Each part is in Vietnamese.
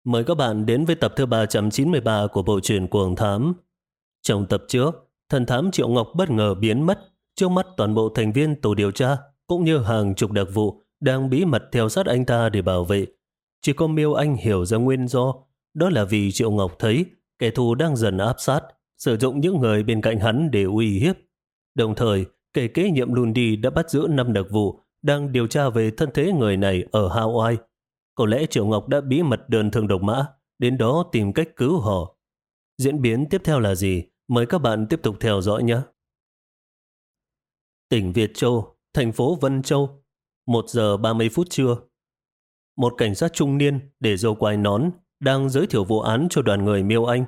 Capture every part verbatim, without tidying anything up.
Mời các bạn đến với tập thứ ba trăm chín mươi ba của bộ truyện Cuồng Thám. Trong tập trước, thần thám Triệu Ngọc bất ngờ biến mất trước mắt toàn bộ thành viên tổ điều tra cũng như hàng chục đặc vụ đang bí mật theo sát anh ta để bảo vệ. Chỉ có Miêu Anh hiểu ra nguyên do, đó là vì Triệu Ngọc thấy kẻ thù đang dần áp sát, sử dụng những người bên cạnh hắn để uy hiếp. Đồng thời, kẻ kế nhiệm Lundi đã bắt giữ năm đặc vụ đang điều tra về thân thế người này ở Hawaii. Có lẽ Triệu Ngọc đã bí mật đơn thương độc mã, đến đó tìm cách cứu họ. Diễn biến tiếp theo là gì? Mời các bạn tiếp tục theo dõi nhé. Tỉnh Việt Châu, thành phố Vân Châu, một giờ ba mươi phút trưa. Một cảnh sát trung niên để râu quai nón đang giới thiệu vụ án cho đoàn người Miêu Anh.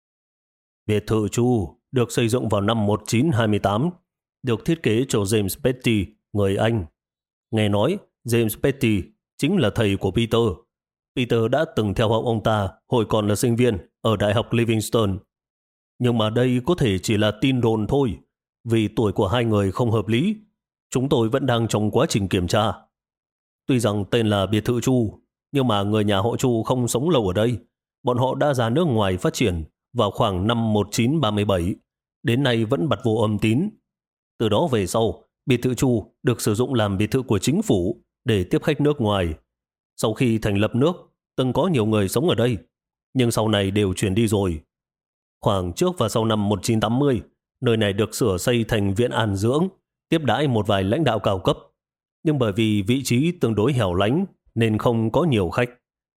Biệt thự Chu được xây dựng vào năm một nghìn chín trăm hai mươi tám, được thiết kế cho James Petty, người Anh. Nghe nói James Petty chính là thầy của Peter. Peter đã từng theo học ông ta hồi còn là sinh viên ở Đại học Livingston. Nhưng mà đây có thể chỉ là tin đồn thôi, vì tuổi của hai người không hợp lý. Chúng tôi vẫn đang trong quá trình kiểm tra. Tuy rằng tên là biệt thự Chu, nhưng mà người nhà họ Chu không sống lâu ở đây. Bọn họ đã ra nước ngoài phát triển vào khoảng năm một nghìn chín trăm ba mươi bảy, đến nay vẫn bặt vô âm tín. Từ đó về sau, biệt thự Chu được sử dụng làm biệt thự của chính phủ để tiếp khách nước ngoài. Sau khi thành lập nước, từng có nhiều người sống ở đây, nhưng sau này đều chuyển đi rồi. Khoảng trước và sau năm một nghìn chín trăm tám mươi, nơi này được sửa xây thành viện an dưỡng, tiếp đãi một vài lãnh đạo cao cấp. Nhưng bởi vì vị trí tương đối hẻo lánh nên không có nhiều khách.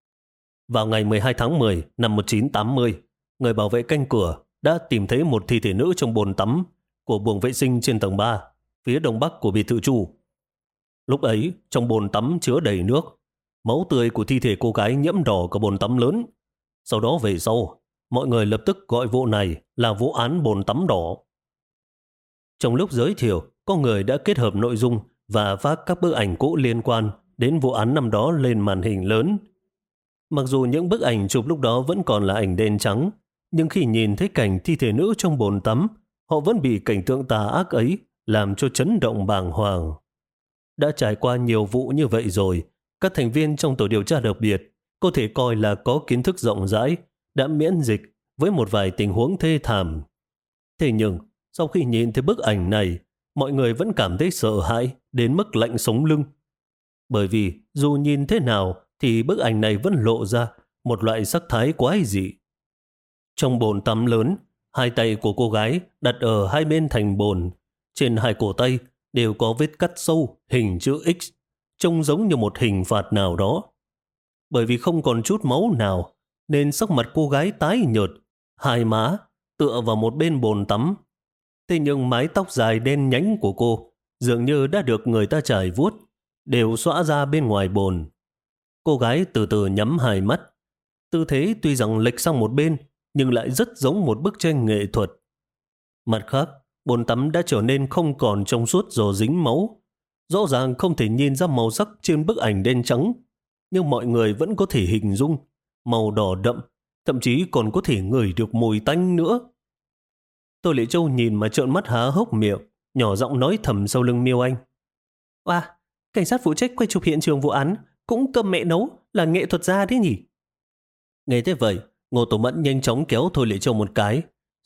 Vào ngày mười hai tháng mười năm một nghìn chín trăm tám mươi, người bảo vệ canh cửa đã tìm thấy một thi thể nữ trong bồn tắm của buồng vệ sinh trên tầng ba, phía đông bắc của biệt thự Chu. Lúc ấy, trong bồn tắm chứa đầy nước. Máu tươi của thi thể cô gái nhiễm đỏ cả bồn tắm lớn. Sau đó về sau, mọi người lập tức gọi vụ này là vụ án bồn tắm đỏ. Trong lúc giới thiệu, có người đã kết hợp nội dung và phát các bức ảnh cũ liên quan đến vụ án năm đó lên màn hình lớn. Mặc dù những bức ảnh chụp lúc đó vẫn còn là ảnh đen trắng, nhưng khi nhìn thấy cảnh thi thể nữ trong bồn tắm, họ vẫn bị cảnh tượng tà ác ấy làm cho chấn động bàng hoàng. Đã trải qua nhiều vụ như vậy rồi, các thành viên trong tổ điều tra đặc biệt có thể coi là có kiến thức rộng rãi, đã miễn dịch với một vài tình huống thê thảm. Thế nhưng, sau khi nhìn thấy bức ảnh này, mọi người vẫn cảm thấy sợ hãi đến mức lạnh sống lưng. Bởi vì dù nhìn thế nào thì bức ảnh này vẫn lộ ra một loại sắc thái quái dị. Trong bồn tắm lớn, hai tay của cô gái đặt ở hai bên thành bồn. Trên hai cổ tay đều có vết cắt sâu hình chữ X, trông giống như một hình phạt nào đó. Bởi vì không còn chút máu nào, nên sắc mặt cô gái tái nhợt, hai má tựa vào một bên bồn tắm. Thế nhưng mái tóc dài đen nhánh của cô dường như đã được người ta trải vuốt, đều xõa ra bên ngoài bồn. Cô gái từ từ nhắm hai mắt. Tư thế tuy rằng lệch sang một bên, nhưng lại rất giống một bức tranh nghệ thuật. Mặt khác, bồn tắm đã trở nên không còn trong suốt do dính máu. Rõ ràng không thể nhìn ra màu sắc trên bức ảnh đen trắng, nhưng mọi người vẫn có thể hình dung màu đỏ đậm, thậm chí còn có thể ngửi được mùi tanh nữa. Tô Lệ Châu nhìn mà trợn mắt há hốc miệng, nhỏ giọng nói thầm sau lưng Miêu Anh. Oa, cảnh sát phụ trách quay chụp hiện trường vụ án cũng cơm mẹ nấu, là nghệ thuật gia thế nhỉ? Nghe thế vậy, Ngô Tổ Mẫn nhanh chóng kéo Tô Lệ Châu một cái.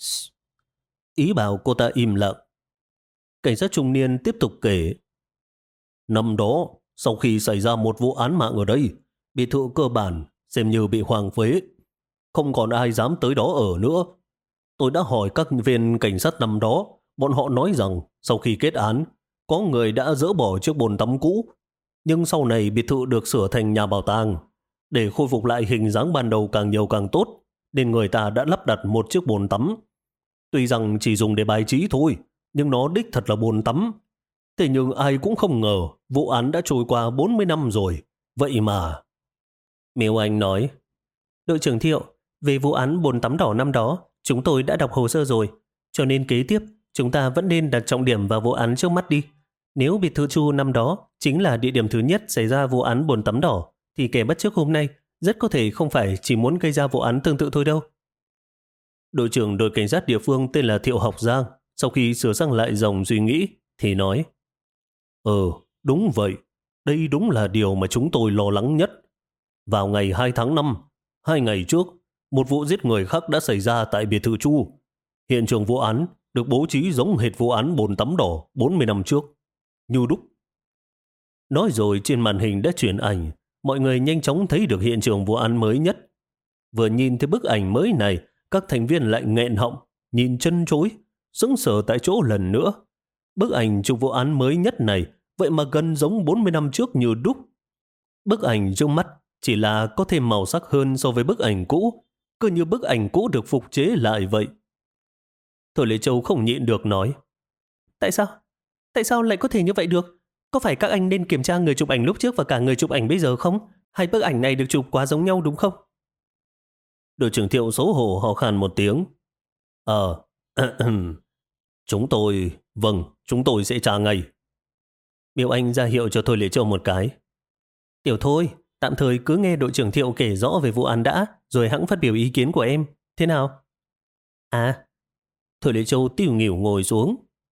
Ý bảo cô ta im lặng. Cảnh sát trung niên tiếp tục kể. Năm đó, sau khi xảy ra một vụ án mạng ở đây, biệt thự cơ bản xem như bị hoang phế. Không còn ai dám tới đó ở nữa. Tôi đã hỏi các viên cảnh sát năm đó, bọn họ nói rằng sau khi kết án, có người đã dỡ bỏ chiếc bồn tắm cũ. Nhưng sau này biệt thự được sửa thành nhà bảo tàng. Để khôi phục lại hình dáng ban đầu càng nhiều càng tốt, nên người ta đã lắp đặt một chiếc bồn tắm. Tuy rằng chỉ dùng để bài trí thôi, nhưng nó đích thật là bồn tắm. Thế nhưng ai cũng không ngờ vụ án đã trôi qua bốn mươi năm rồi. Vậy mà... Miêu Anh nói, đội trưởng Thiệu, về vụ án bồn tắm đỏ năm đó, chúng tôi đã đọc hồ sơ rồi. Cho nên kế tiếp, chúng ta vẫn nên đặt trọng điểm vào vụ án trước mắt đi. Nếu biệt thự Chu năm đó chính là địa điểm thứ nhất xảy ra vụ án bồn tắm đỏ, thì kẻ bắt chước hôm nay rất có thể không phải chỉ muốn gây ra vụ án tương tự thôi đâu. Đội trưởng đội cảnh sát địa phương tên là Thiệu Học Giang, sau khi sửa sang lại dòng suy nghĩ, thì nói, Ờ, đúng vậy. Đây đúng là điều mà chúng tôi lo lắng nhất. Vào ngày hai tháng năm, Hai ngày trước, một vụ giết người khác đã xảy ra tại biệt thự Chu. Hiện trường vụ án được bố trí giống hệt vụ án bồn tắm đỏ bốn mươi năm trước. Như đúc. Nói rồi trên màn hình đã chuyển ảnh, mọi người nhanh chóng thấy được hiện trường vụ án mới nhất. Vừa nhìn thấy bức ảnh mới này, các thành viên lại nghẹn họng, nhìn chân chối, sững sờ tại chỗ lần nữa. Bức ảnh chụp vụ án mới nhất này vậy mà gần giống bốn mươi năm trước như đúc. Bức ảnh trước mắt chỉ là có thêm màu sắc hơn so với bức ảnh cũ, cứ như bức ảnh cũ được phục chế lại vậy. Thôi Lê Châu không nhịn được nói: Tại sao? Tại sao lại có thể như vậy được? Có phải các anh nên kiểm tra người chụp ảnh lúc trước và cả người chụp ảnh bây giờ không? Hay bức ảnh này được chụp quá giống nhau đúng không? Đội trưởng Thiệu xấu hổ ho khan một tiếng. Ờ, chúng tôi, vâng, chúng tôi sẽ tra ngay. Miêu Anh ra hiệu cho Thôi Lê Châu một cái. Tiểu Thôi, tạm thời cứ nghe đội trưởng Thiệu kể rõ về vụ án đã, rồi hẵng phát biểu ý kiến của em. Thế nào? À, Thôi Lê Châu tiêu nghỉu ngồi xuống.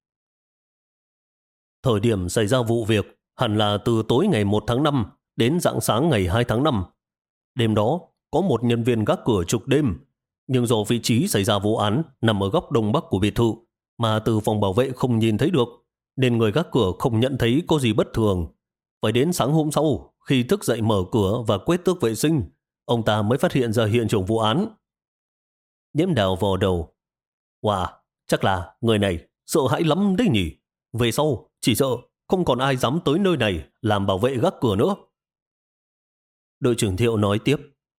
Thời điểm xảy ra vụ việc hẳn là từ tối ngày một tháng năm đến rạng sáng ngày hai tháng năm. Đêm đó, có một nhân viên gác cửa trực đêm, nhưng do vị trí xảy ra vụ án nằm ở góc đông bắc của biệt thự, mà từ phòng bảo vệ không nhìn thấy được, nên người gác cửa không nhận thấy có gì bất thường. Phải đến sáng hôm sau, khi thức dậy mở cửa và quét tước vệ sinh, ông ta mới phát hiện ra hiện trường vụ án. Nhiễm Đào vò đầu. Wow, chắc là người này sợ hãi lắm đấy nhỉ. Về sau, chỉ sợ không còn ai dám tới nơi này làm bảo vệ gác cửa nữa. Đội trưởng Thiệu nói tiếp.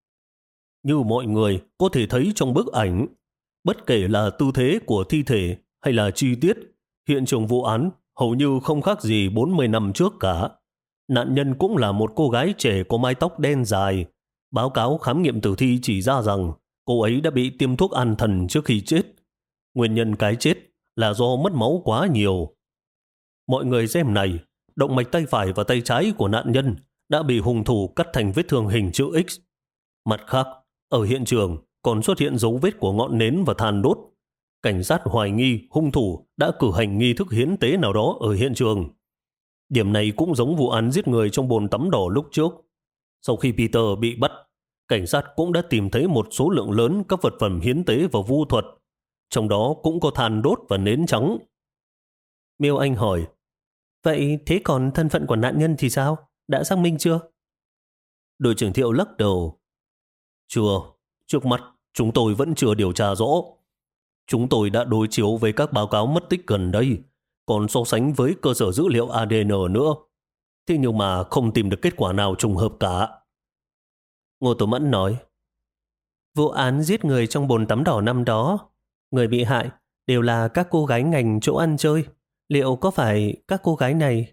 Như mọi người có thể thấy trong bức ảnh, bất kể là tư thế của thi thể hay là chi tiết, hiện trường vụ án hầu như không khác gì bốn mươi năm trước cả. Nạn nhân cũng là một cô gái trẻ có mái tóc đen dài. Báo cáo khám nghiệm tử thi chỉ ra rằng cô ấy đã bị tiêm thuốc an thần trước khi chết. Nguyên nhân cái chết là do mất máu quá nhiều. Mọi người xem này, động mạch tay phải và tay trái của nạn nhân đã bị hung thủ cắt thành vết thương hình chữ X. Mặt khác, ở hiện trường còn xuất hiện dấu vết của ngọn nến và than đốt. Cảnh sát hoài nghi hung thủ đã cử hành nghi thức hiến tế nào đó ở hiện trường. Điểm này cũng giống vụ án giết người trong bồn tắm đỏ lúc trước. Sau khi Peter bị bắt, cảnh sát cũng đã tìm thấy một số lượng lớn các vật phẩm hiến tế và vu thuật. Trong đó cũng có than đốt và nến trắng. Miêu Anh hỏi, vậy thế còn thân phận của nạn nhân thì sao? Đã xác minh chưa? Đội trưởng Thiệu lắc đầu. Chưa, trước mắt chúng tôi vẫn chưa điều tra rõ. Chúng tôi đã đối chiếu với các báo cáo mất tích gần đây, còn so sánh với cơ sở dữ liệu a đê en nữa. Thế nhưng mà không tìm được kết quả nào trùng hợp cả. Ngô Tổ Mẫn nói, vụ án giết người trong bồn tắm đỏ năm đó, người bị hại đều là các cô gái ngành chỗ ăn chơi. Liệu có phải các cô gái này?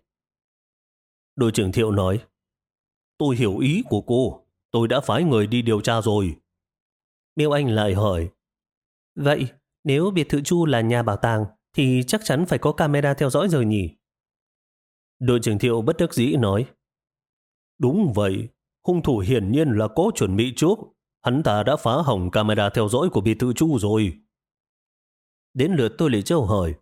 Đội trưởng Thiệu nói, tôi hiểu ý của cô, tôi đã phái người đi điều tra rồi. Miêu Anh lại hỏi, vậy nếu biệt thự Chu là nhà bảo tàng thì chắc chắn phải có camera theo dõi rồi nhỉ? Đội trưởng Thiệu bất đắc dĩ nói, đúng vậy, hung thủ hiển nhiên là có chuẩn bị trước. Hắn ta đã phá hỏng camera theo dõi của biệt thự Chu rồi. Đến lượt tôi Lê Châu hỏi,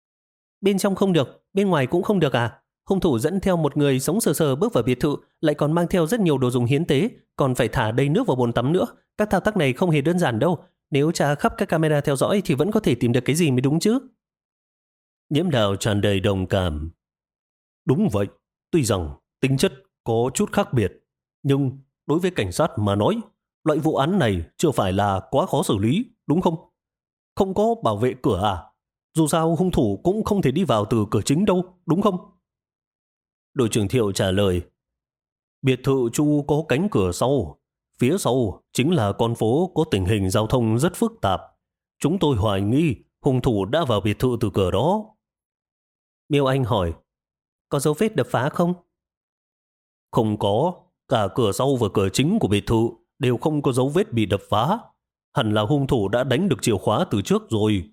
bên trong không được, bên ngoài cũng không được à? Hung thủ dẫn theo một người sống sờ sờ bước vào biệt thự, lại còn mang theo rất nhiều đồ dùng hiến tế, còn phải thả đầy nước vào bồn tắm nữa. Các thao tác này không hề đơn giản đâu. Nếu tra khắp các camera theo dõi thì vẫn có thể tìm được cái gì mới đúng chứ. Nhiễm Đào tràn đầy đồng cảm. Đúng vậy, tuy rằng tính chất có chút khác biệt, nhưng đối với cảnh sát mà nói, loại vụ án này chưa phải là quá khó xử lý, đúng không? Không có bảo vệ cửa à? Dù sao hung thủ cũng không thể đi vào từ cửa chính đâu, đúng không? Đội trưởng Thiệu trả lời, biệt thự Chu có cánh cửa sau. Phía sau chính là con phố có tình hình giao thông rất phức tạp. Chúng tôi hoài nghi hung thủ đã vào biệt thự từ cửa đó. Miêu Anh hỏi, có dấu vết đập phá không? Không có, cả cửa sau và cửa chính của biệt thự đều không có dấu vết bị đập phá. Hẳn là hung thủ đã đánh được chìa khóa từ trước rồi.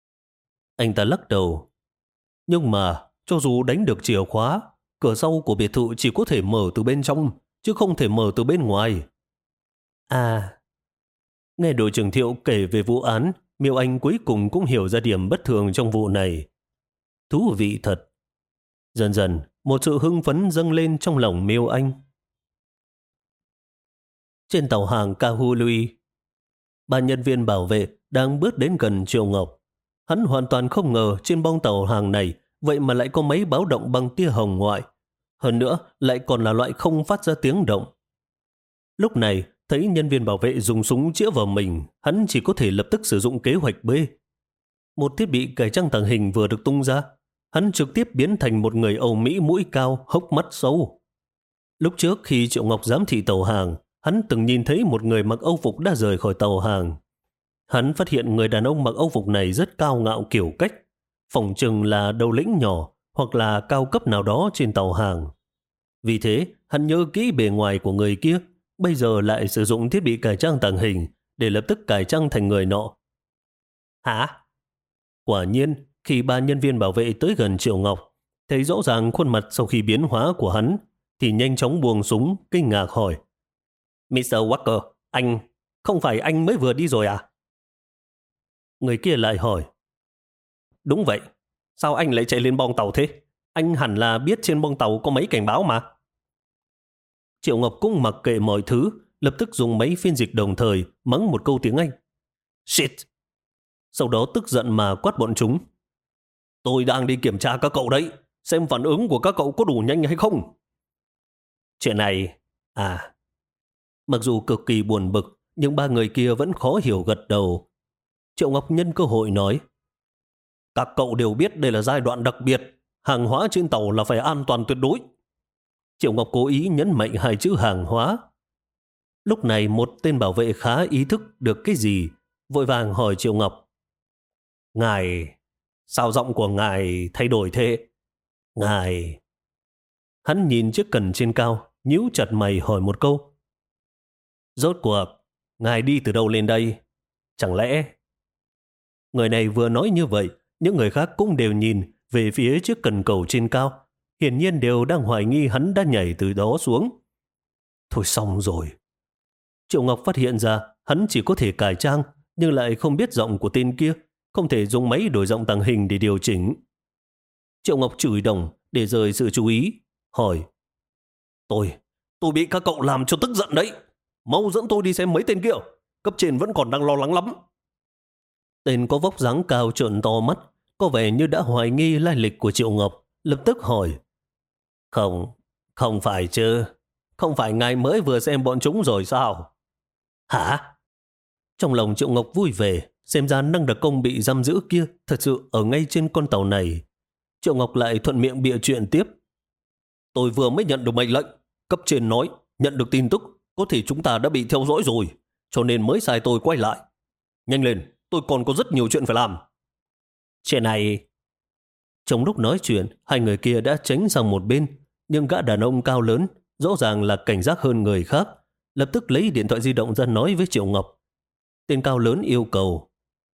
Anh ta lắc đầu. Nhưng mà, cho dù đánh được chìa khóa, cửa sau của biệt thự chỉ có thể mở từ bên trong, chứ không thể mở từ bên ngoài. À, nghe đội trưởng Thiệu kể về vụ án, Miêu Anh cuối cùng cũng hiểu ra điểm bất thường trong vụ này. Thú vị thật. Dần dần, một sự hưng phấn dâng lên trong lòng Miêu Anh. Trên tàu hàng Kahului, ba nhân viên bảo vệ đang bước đến gần Triệu Ngọc. Hắn hoàn toàn không ngờ trên bong tàu hàng này vậy mà lại có máy báo động bằng tia hồng ngoại. Hơn nữa lại còn là loại không phát ra tiếng động. Lúc này thấy nhân viên bảo vệ dùng súng chĩa vào mình, hắn chỉ có thể lập tức sử dụng kế hoạch B. Một thiết bị cải trang tàng hình vừa được tung ra, hắn trực tiếp biến thành một người Âu Mỹ mũi cao, hốc mắt sâu. Lúc trước khi Triệu Ngọc giám thị tàu hàng, hắn từng nhìn thấy một người mặc âu phục đã rời khỏi tàu hàng. Hắn phát hiện người đàn ông mặc âu phục này rất cao ngạo kiểu cách, phỏng chừng là đầu lĩnh nhỏ hoặc là cao cấp nào đó trên tàu hàng. Vì thế, hắn nhớ kỹ bề ngoài của người kia, bây giờ lại sử dụng thiết bị cải trang tàng hình để lập tức cải trang thành người nọ. Hả? Quả nhiên, khi ba nhân viên bảo vệ tới gần Triệu Ngọc, thấy rõ ràng khuôn mặt sau khi biến hóa của hắn, thì nhanh chóng buông súng, kinh ngạc hỏi. mít tơ Walker, anh, không phải anh mới vừa đi rồi à? Người kia lại hỏi. Đúng vậy, sao anh lại chạy lên bong tàu thế? Anh hẳn là biết trên bong tàu có máy cảnh báo mà. Triệu Ngọc cũng mặc kệ mọi thứ, lập tức dùng máy phiên dịch đồng thời mắng một câu tiếng Anh. Shit! Sau đó tức giận mà quát bọn chúng. Tôi đang đi kiểm tra các cậu đấy, xem phản ứng của các cậu có đủ nhanh hay không. Chuyện này, à... Mặc dù cực kỳ buồn bực, nhưng ba người kia vẫn khó hiểu gật đầu. Triệu Ngọc nhân cơ hội nói. Các cậu đều biết đây là giai đoạn đặc biệt, hàng hóa trên tàu là phải an toàn tuyệt đối. Triệu Ngọc cố ý nhấn mạnh hai chữ hàng hóa. Lúc này một tên bảo vệ khá ý thức được cái gì, vội vàng hỏi Triệu Ngọc. Ngài, sao giọng của ngài thay đổi thế? Ngài... Hắn nhìn chiếc cần trên cao, nhíu chặt mày hỏi một câu. Rốt cuộc, ngài đi từ đâu lên đây? Chẳng lẽ... Người này vừa nói như vậy, những người khác cũng đều nhìn về phía chiếc cần cầu trên cao. Hiển nhiên đều đang hoài nghi hắn đã nhảy từ đó xuống. Thôi xong rồi. Triệu Ngọc phát hiện ra hắn chỉ có thể cải trang, nhưng lại không biết giọng của tên kia, không thể dùng máy đổi giọng tàng hình để điều chỉnh. Triệu Ngọc chửi đồng để rời sự chú ý, hỏi. Tôi, tôi bị các cậu làm cho tức giận đấy. Mau dẫn tôi đi xem mấy tên kia. Cấp trên vẫn còn đang lo lắng lắm. Tên có vóc dáng cao trợn to mắt, có vẻ như đã hoài nghi lai lịch của Triệu Ngọc, lập tức hỏi. Không, không phải chứ. Không phải ngài mới vừa xem bọn chúng rồi sao? Hả? Trong lòng Triệu Ngọc vui vẻ, xem ra năng đặc công bị giam giữ kia thật sự ở ngay trên con tàu này. Triệu Ngọc lại thuận miệng bịa chuyện tiếp. Tôi vừa mới nhận được mệnh lệnh. Cấp trên nói, nhận được tin tức, có thể chúng ta đã bị theo dõi rồi, cho nên mới sai tôi quay lại. Nhanh lên, tôi còn có rất nhiều chuyện phải làm. Chuyện này... Trong lúc nói chuyện, hai người kia đã tránh sang một bên, nhưng gã đàn ông cao lớn, rõ ràng là cảnh giác hơn người khác, lập tức lấy điện thoại di động ra nói với Triệu Ngọc. Tên cao lớn yêu cầu.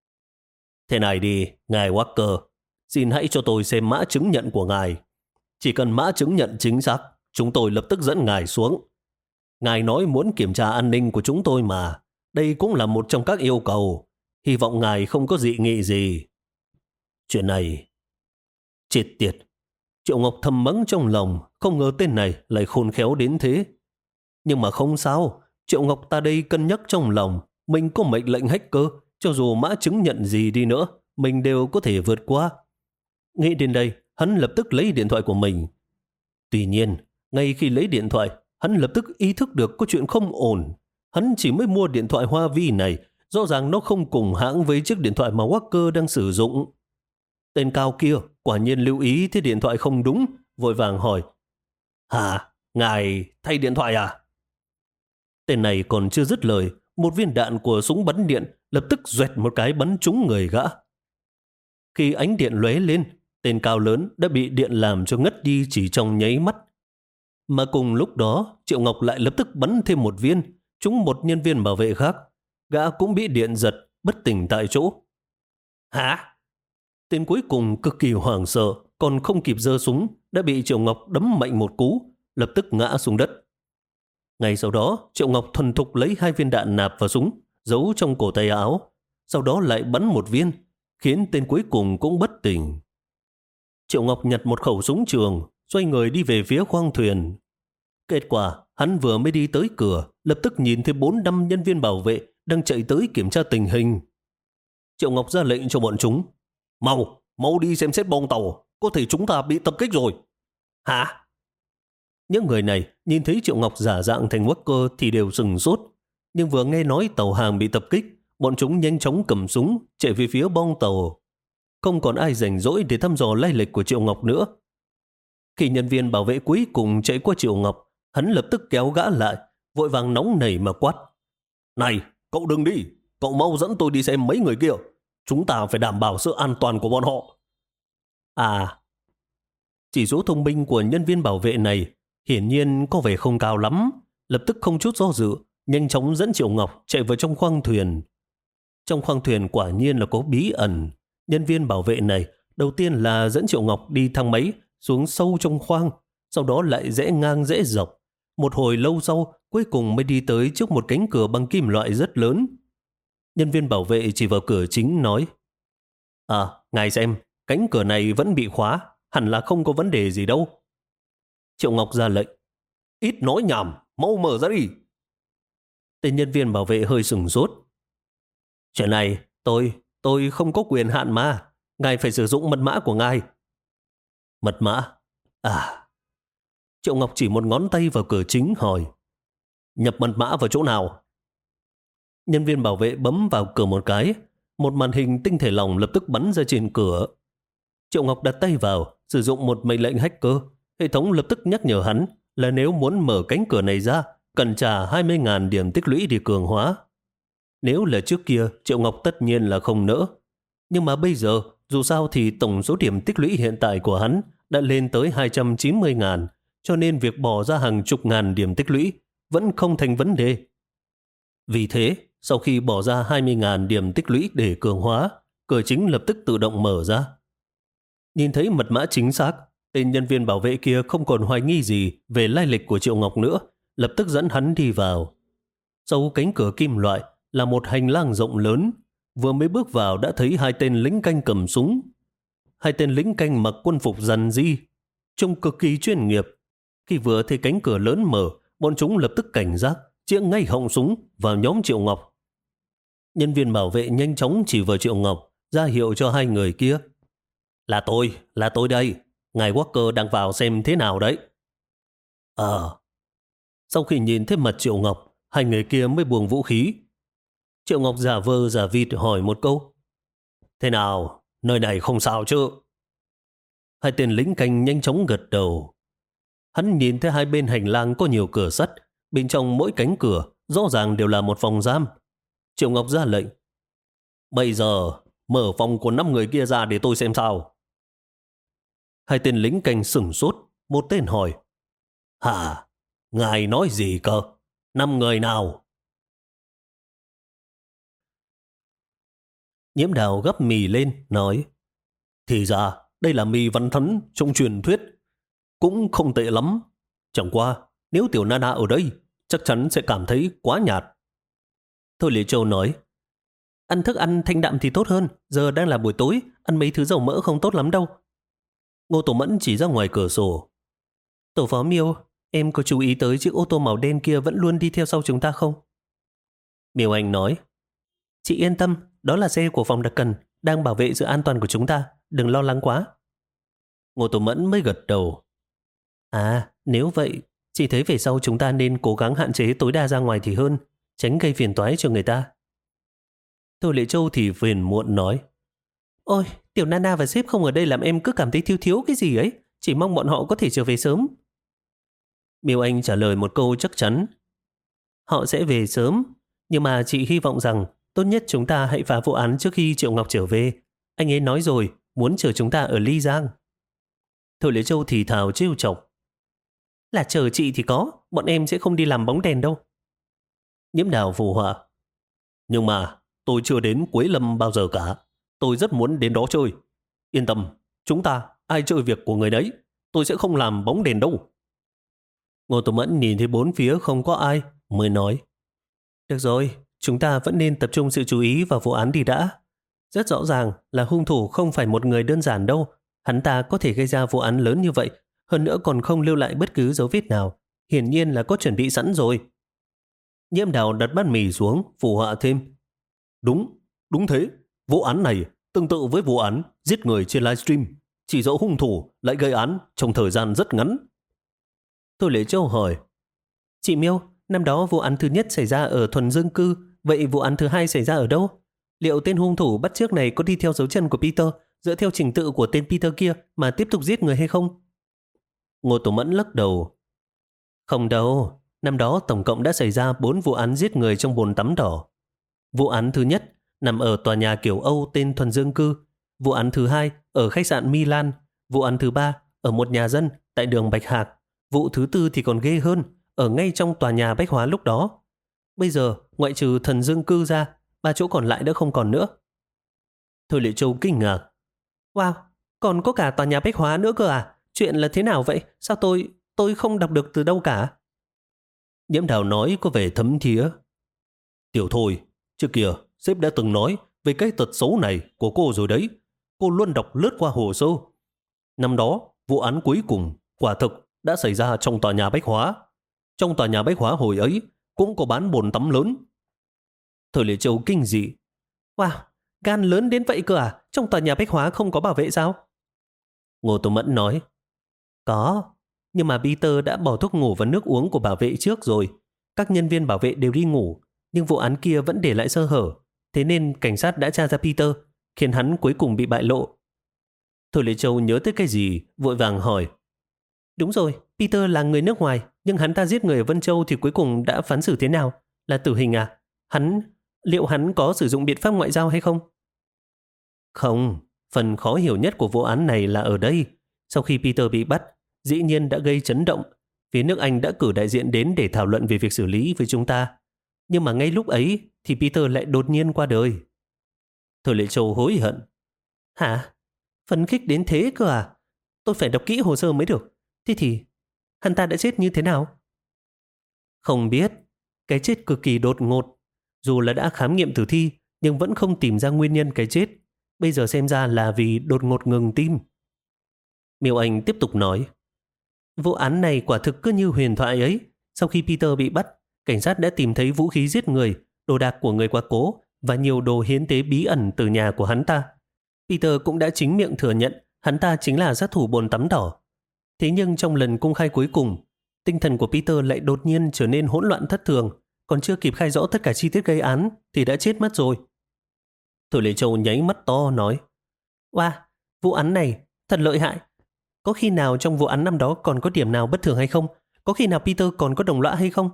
Thế này đi, ngài Walker, xin hãy cho tôi xem mã chứng nhận của ngài. Chỉ cần mã chứng nhận chính xác, chúng tôi lập tức dẫn ngài xuống. Ngài nói muốn kiểm tra an ninh của chúng tôi mà. Đây cũng là một trong các yêu cầu. Hy vọng ngài không có dị nghị gì. Chuyện này... Chết tiệt. Triệu Ngọc thầm mắng trong lòng, không ngờ tên này lại khôn khéo đến thế. Nhưng mà không sao, Triệu Ngọc ta đây cân nhắc trong lòng. Mình có mệnh lệnh hacker, cho dù mã chứng nhận gì đi nữa, mình đều có thể vượt qua. Nghĩ đến đây, hắn lập tức lấy điện thoại của mình. Tuy nhiên, ngay khi lấy điện thoại, hắn lập tức ý thức được có chuyện không ổn. Hắn chỉ mới mua điện thoại Huawei này, rõ ràng nó không cùng hãng với chiếc điện thoại mà Walker đang sử dụng. Tên cao kia quả nhiên lưu ý thấy điện thoại không đúng, vội vàng hỏi. Hả? Ngài thay điện thoại à? Tên này còn chưa dứt lời, một viên đạn của súng bắn điện lập tức doẹt một cái bắn trúng người gã. Khi ánh điện lóe lên, tên cao lớn đã bị điện làm cho ngất đi chỉ trong nháy mắt. Mà cùng lúc đó, Triệu Ngọc lại lập tức bắn thêm một viên, trúng một nhân viên bảo vệ khác. Gã cũng bị điện giật, bất tỉnh tại chỗ. Hả? Tên cuối cùng cực kỳ hoảng sợ, còn không kịp giơ súng, đã bị Triệu Ngọc đấm mạnh một cú, lập tức ngã xuống đất. Ngay sau đó, Triệu Ngọc thuần thục lấy hai viên đạn nạp vào súng, giấu trong cổ tay áo, sau đó lại bắn một viên, khiến tên cuối cùng cũng bất tỉnh. Triệu Ngọc nhặt một khẩu súng trường, xoay người đi về phía khoang thuyền. Kết quả, hắn vừa mới đi tới cửa, lập tức nhìn thấy bốn năm nhân viên bảo vệ đang chạy tới kiểm tra tình hình. Triệu Ngọc ra lệnh cho bọn chúng. Mau, mau đi xem xét bong tàu, có thể chúng ta bị tập kích rồi. Hả? Những người này nhìn thấy Triệu Ngọc giả dạng thành Walker thì đều sừng sốt. Nhưng vừa nghe nói tàu hàng bị tập kích, bọn chúng nhanh chóng cầm súng chạy về phía bong tàu. Không còn ai rảnh rỗi để thăm dò lai lịch của Triệu Ngọc nữa. Khi nhân viên bảo vệ cuối cùng chạy qua Triệu Ngọc, hắn lập tức kéo gã lại, vội vàng nóng nảy mà quát. Này, cậu đừng đi, cậu mau dẫn tôi đi xem mấy người kia. Chúng ta phải đảm bảo sự an toàn của bọn họ. À, chỉ số thông minh của nhân viên bảo vệ này hiển nhiên có vẻ không cao lắm. Lập tức không chút do dự, nhanh chóng dẫn Triệu Ngọc chạy vào trong khoang thuyền. Trong khoang thuyền quả nhiên là có bí ẩn. Nhân viên bảo vệ này đầu tiên là dẫn Triệu Ngọc đi thang máy xuống sâu trong khoang, sau đó lại rẽ ngang rẽ dọc. Một hồi lâu sau, cuối cùng mới đi tới trước một cánh cửa bằng kim loại rất lớn. Nhân viên bảo vệ chỉ vào cửa chính nói, À, ngài xem, cánh cửa này vẫn bị khóa, hẳn là không có vấn đề gì đâu. Triệu Ngọc ra lệnh, ít nói nhảm, mau mở ra đi. Tên nhân viên bảo vệ hơi sửng sốt. Chuyện này, tôi, tôi không có quyền hạn mà, ngài phải sử dụng mật mã của ngài. Mật mã? À. Triệu Ngọc chỉ một ngón tay vào cửa chính hỏi, nhập mật mã vào chỗ nào? Nhân viên bảo vệ bấm vào cửa một cái, một màn hình tinh thể lỏng lập tức bắn ra trên cửa. Triệu Ngọc đặt tay vào, sử dụng một mệnh lệnh hacker. Hệ thống lập tức nhắc nhở hắn là nếu muốn mở cánh cửa này ra, cần trả hai mươi nghìn điểm tích lũy để cường hóa. Nếu là trước kia, Triệu Ngọc tất nhiên là không nỡ. Nhưng mà bây giờ, dù sao thì tổng số điểm tích lũy hiện tại của hắn đã lên tới hai trăm chín mươi nghìn, cho nên việc bỏ ra hàng chục ngàn điểm tích lũy vẫn không thành vấn đề. Vì thế, sau khi bỏ ra hai mươi nghìn điểm tích lũy để cường hóa, cửa chính lập tức tự động mở ra. Nhìn thấy mật mã chính xác, tên nhân viên bảo vệ kia không còn hoài nghi gì về lai lịch của Triệu Ngọc nữa, lập tức dẫn hắn đi vào. Sau cánh cửa kim loại là một hành lang rộng lớn, vừa mới bước vào đã thấy hai tên lính canh cầm súng. Hai tên lính canh mặc quân phục rằn ri, trông cực kỳ chuyên nghiệp. Khi vừa thấy cánh cửa lớn mở, bọn chúng lập tức cảnh giác, chĩa ngay họng súng vào nhóm Triệu Ngọc. Nhân viên bảo vệ nhanh chóng chỉ vào Triệu Ngọc, ra hiệu cho hai người kia. Là tôi, là tôi đây. Ngài Walker đang vào xem thế nào đấy. Ờ. Sau khi nhìn thấy mặt Triệu Ngọc, hai người kia mới buông vũ khí. Triệu Ngọc giả vờ giả vịt hỏi một câu. Thế nào, nơi này không sao chứ? Hai tên lính canh nhanh chóng gật đầu. Hắn nhìn thấy hai bên hành lang có nhiều cửa sắt, bên trong mỗi cánh cửa rõ ràng đều là một phòng giam. Triệu Ngọc ra lệnh. Bây giờ, mở phòng của năm người kia ra để tôi xem sao. Hai tên lính canh sửng sốt, một tên hỏi. Hả? Ngài nói gì cơ? Năm người nào? Nhiễm Đào gấp mì lên, nói. Thì ra, đây là mì văn thắn trong truyền thuyết. Cũng không tệ lắm. Chẳng qua, nếu tiểu Nana ở đây, chắc chắn sẽ cảm thấy quá nhạt. Thôi Lệ Châu nói. Ăn thức ăn thanh đạm thì tốt hơn. Giờ đang là buổi tối, ăn mấy thứ dầu mỡ không tốt lắm đâu. Ngô Tổ Mẫn chỉ ra ngoài cửa sổ. Tổ phó Miêu, em có chú ý tới chiếc ô tô màu đen kia vẫn luôn đi theo sau chúng ta không? Miêu Anh nói. Chị yên tâm, đó là xe của phòng đặc cần, đang bảo vệ sự an toàn của chúng ta, đừng lo lắng quá. Ngô Tổ Mẫn mới gật đầu. À, nếu vậy, chị thấy về sau chúng ta nên cố gắng hạn chế tối đa ra ngoài thì hơn, tránh gây phiền toái cho người ta. Thôi Lệ Châu thì phiền muộn nói. Ôi, tiểu Nana và sếp không ở đây làm em cứ cảm thấy thiếu thiếu cái gì ấy, chỉ mong bọn họ có thể trở về sớm. Miêu Anh trả lời một câu chắc chắn. Họ sẽ về sớm, nhưng mà chị hy vọng rằng tốt nhất chúng ta hãy phá vụ án trước khi Triệu Ngọc trở về. Anh ấy nói rồi, muốn chờ chúng ta ở Ly Giang. Thôi Lệ Châu thì thào trêu chọc. Là chờ chị thì có, bọn em sẽ không đi làm bóng đèn đâu. Nhiễm Đào phù họa. Nhưng mà tôi chưa đến Quế Lâm bao giờ cả. Tôi rất muốn đến đó chơi. Yên tâm, chúng ta ai chơi việc của người đấy. Tôi sẽ không làm bóng đèn đâu. Ngô Tổ Mẫn nhìn thấy bốn phía không có ai, mới nói. Được rồi, chúng ta vẫn nên tập trung sự chú ý vào vụ án đi đã. Rất rõ ràng là hung thủ không phải một người đơn giản đâu. Hắn ta có thể gây ra vụ án lớn như vậy, hơn nữa còn không lưu lại bất cứ dấu vết nào. Hiển nhiên là có chuẩn bị sẵn rồi. Nhiễm Đào đặt bát mì xuống, phụ họa thêm. Đúng, đúng thế. Vụ án này tương tự với vụ án giết người trên livestream. Chỉ dẫu hung thủ lại gây án trong thời gian rất ngắn. Thôi Lệ Châu hỏi. Chị Miêu, năm đó vụ án thứ nhất xảy ra ở thuần dân cư, vậy vụ án thứ hai xảy ra ở đâu? Liệu tên hung thủ bắt chước này có đi theo dấu chân của Peter, dựa theo trình tự của tên Peter kia mà tiếp tục giết người hay không? Ngô Tổ Mẫn lắc đầu. Không đâu, năm đó tổng cộng đã xảy ra bốn vụ án giết người trong bồn tắm đỏ. Vụ án thứ nhất nằm ở tòa nhà kiểu Âu tên thuần dân cư. Vụ án thứ hai ở khách sạn Milan. Vụ án thứ ba ở một nhà dân tại đường Bạch Hạc. Vụ thứ tư thì còn ghê hơn, ở ngay trong tòa nhà Bách Hóa lúc đó. Bây giờ, ngoại trừ thần dương cư ra, ba chỗ còn lại đã không còn nữa. Thôi Lệ Châu kinh ngạc. Wow, còn có cả tòa nhà Bách Hóa nữa cơ à? Chuyện là thế nào vậy? Sao tôi, tôi không đọc được từ đâu cả? Nhiễm Đào nói có vẻ thấm thía. Tiểu Thôi, trước kia sếp đã từng nói về cái tật xấu này của cô rồi đấy. Cô luôn đọc lướt qua hồ sơ. Năm đó, vụ án cuối cùng quả thực đã xảy ra trong tòa nhà Bách Hóa. Trong tòa nhà Bách Hóa hồi ấy cũng có bán bồn tắm lớn. Thời Lệ Châu kinh dị. Wow, gan lớn đến vậy cơ à? Trong tòa nhà Bách Hóa không có bảo vệ sao? Ngô Tô Mẫn nói. Có, nhưng mà Peter đã bỏ thuốc ngủ vào nước uống của bảo vệ trước rồi. Các nhân viên bảo vệ đều đi ngủ, nhưng vụ án kia vẫn để lại sơ hở. Thế nên cảnh sát đã tra ra Peter, khiến hắn cuối cùng bị bại lộ. Thôi Lệ Châu nhớ tới cái gì, vội vàng hỏi. Đúng rồi, Peter là người nước ngoài, nhưng hắn ta giết người ở Vân Châu thì cuối cùng đã phán xử thế nào? Là tử hình à? Hắn, liệu hắn có sử dụng biện pháp ngoại giao hay không? Không, phần khó hiểu nhất của vụ án này là ở đây. Sau khi Peter bị bắt, dĩ nhiên đã gây chấn động. Phía nước Anh đã cử đại diện đến để thảo luận về việc xử lý với chúng ta. Nhưng mà ngay lúc ấy thì Peter lại đột nhiên qua đời. Thôi Lệ Châu hối hận. Hả? Phấn khích đến thế cơ à? Tôi phải đọc kỹ hồ sơ mới được. Thế thì hắn ta đã chết như thế nào? Không biết. Cái chết cực kỳ đột ngột. Dù là đã khám nghiệm tử thi nhưng vẫn không tìm ra nguyên nhân cái chết. Bây giờ xem ra là vì đột ngột ngừng tim. Miêu Anh tiếp tục nói. Vụ án này quả thực cứ như huyền thoại ấy. Sau khi Peter bị bắt, cảnh sát đã tìm thấy vũ khí giết người, đồ đạc của người quá cố và nhiều đồ hiến tế bí ẩn từ nhà của hắn ta. Peter cũng đã chính miệng thừa nhận hắn ta chính là sát thủ bồn tắm đỏ. Thế nhưng trong lần công khai cuối cùng, tinh thần của Peter lại đột nhiên trở nên hỗn loạn thất thường, còn chưa kịp khai rõ tất cả chi tiết gây án thì đã chết mất rồi. Thôi Lệ Châu nháy mắt to nói. Wow, vụ án này thật lợi hại. Có khi nào trong vụ án năm đó còn có điểm nào bất thường hay không? Có khi nào Peter còn có đồng lõa hay không?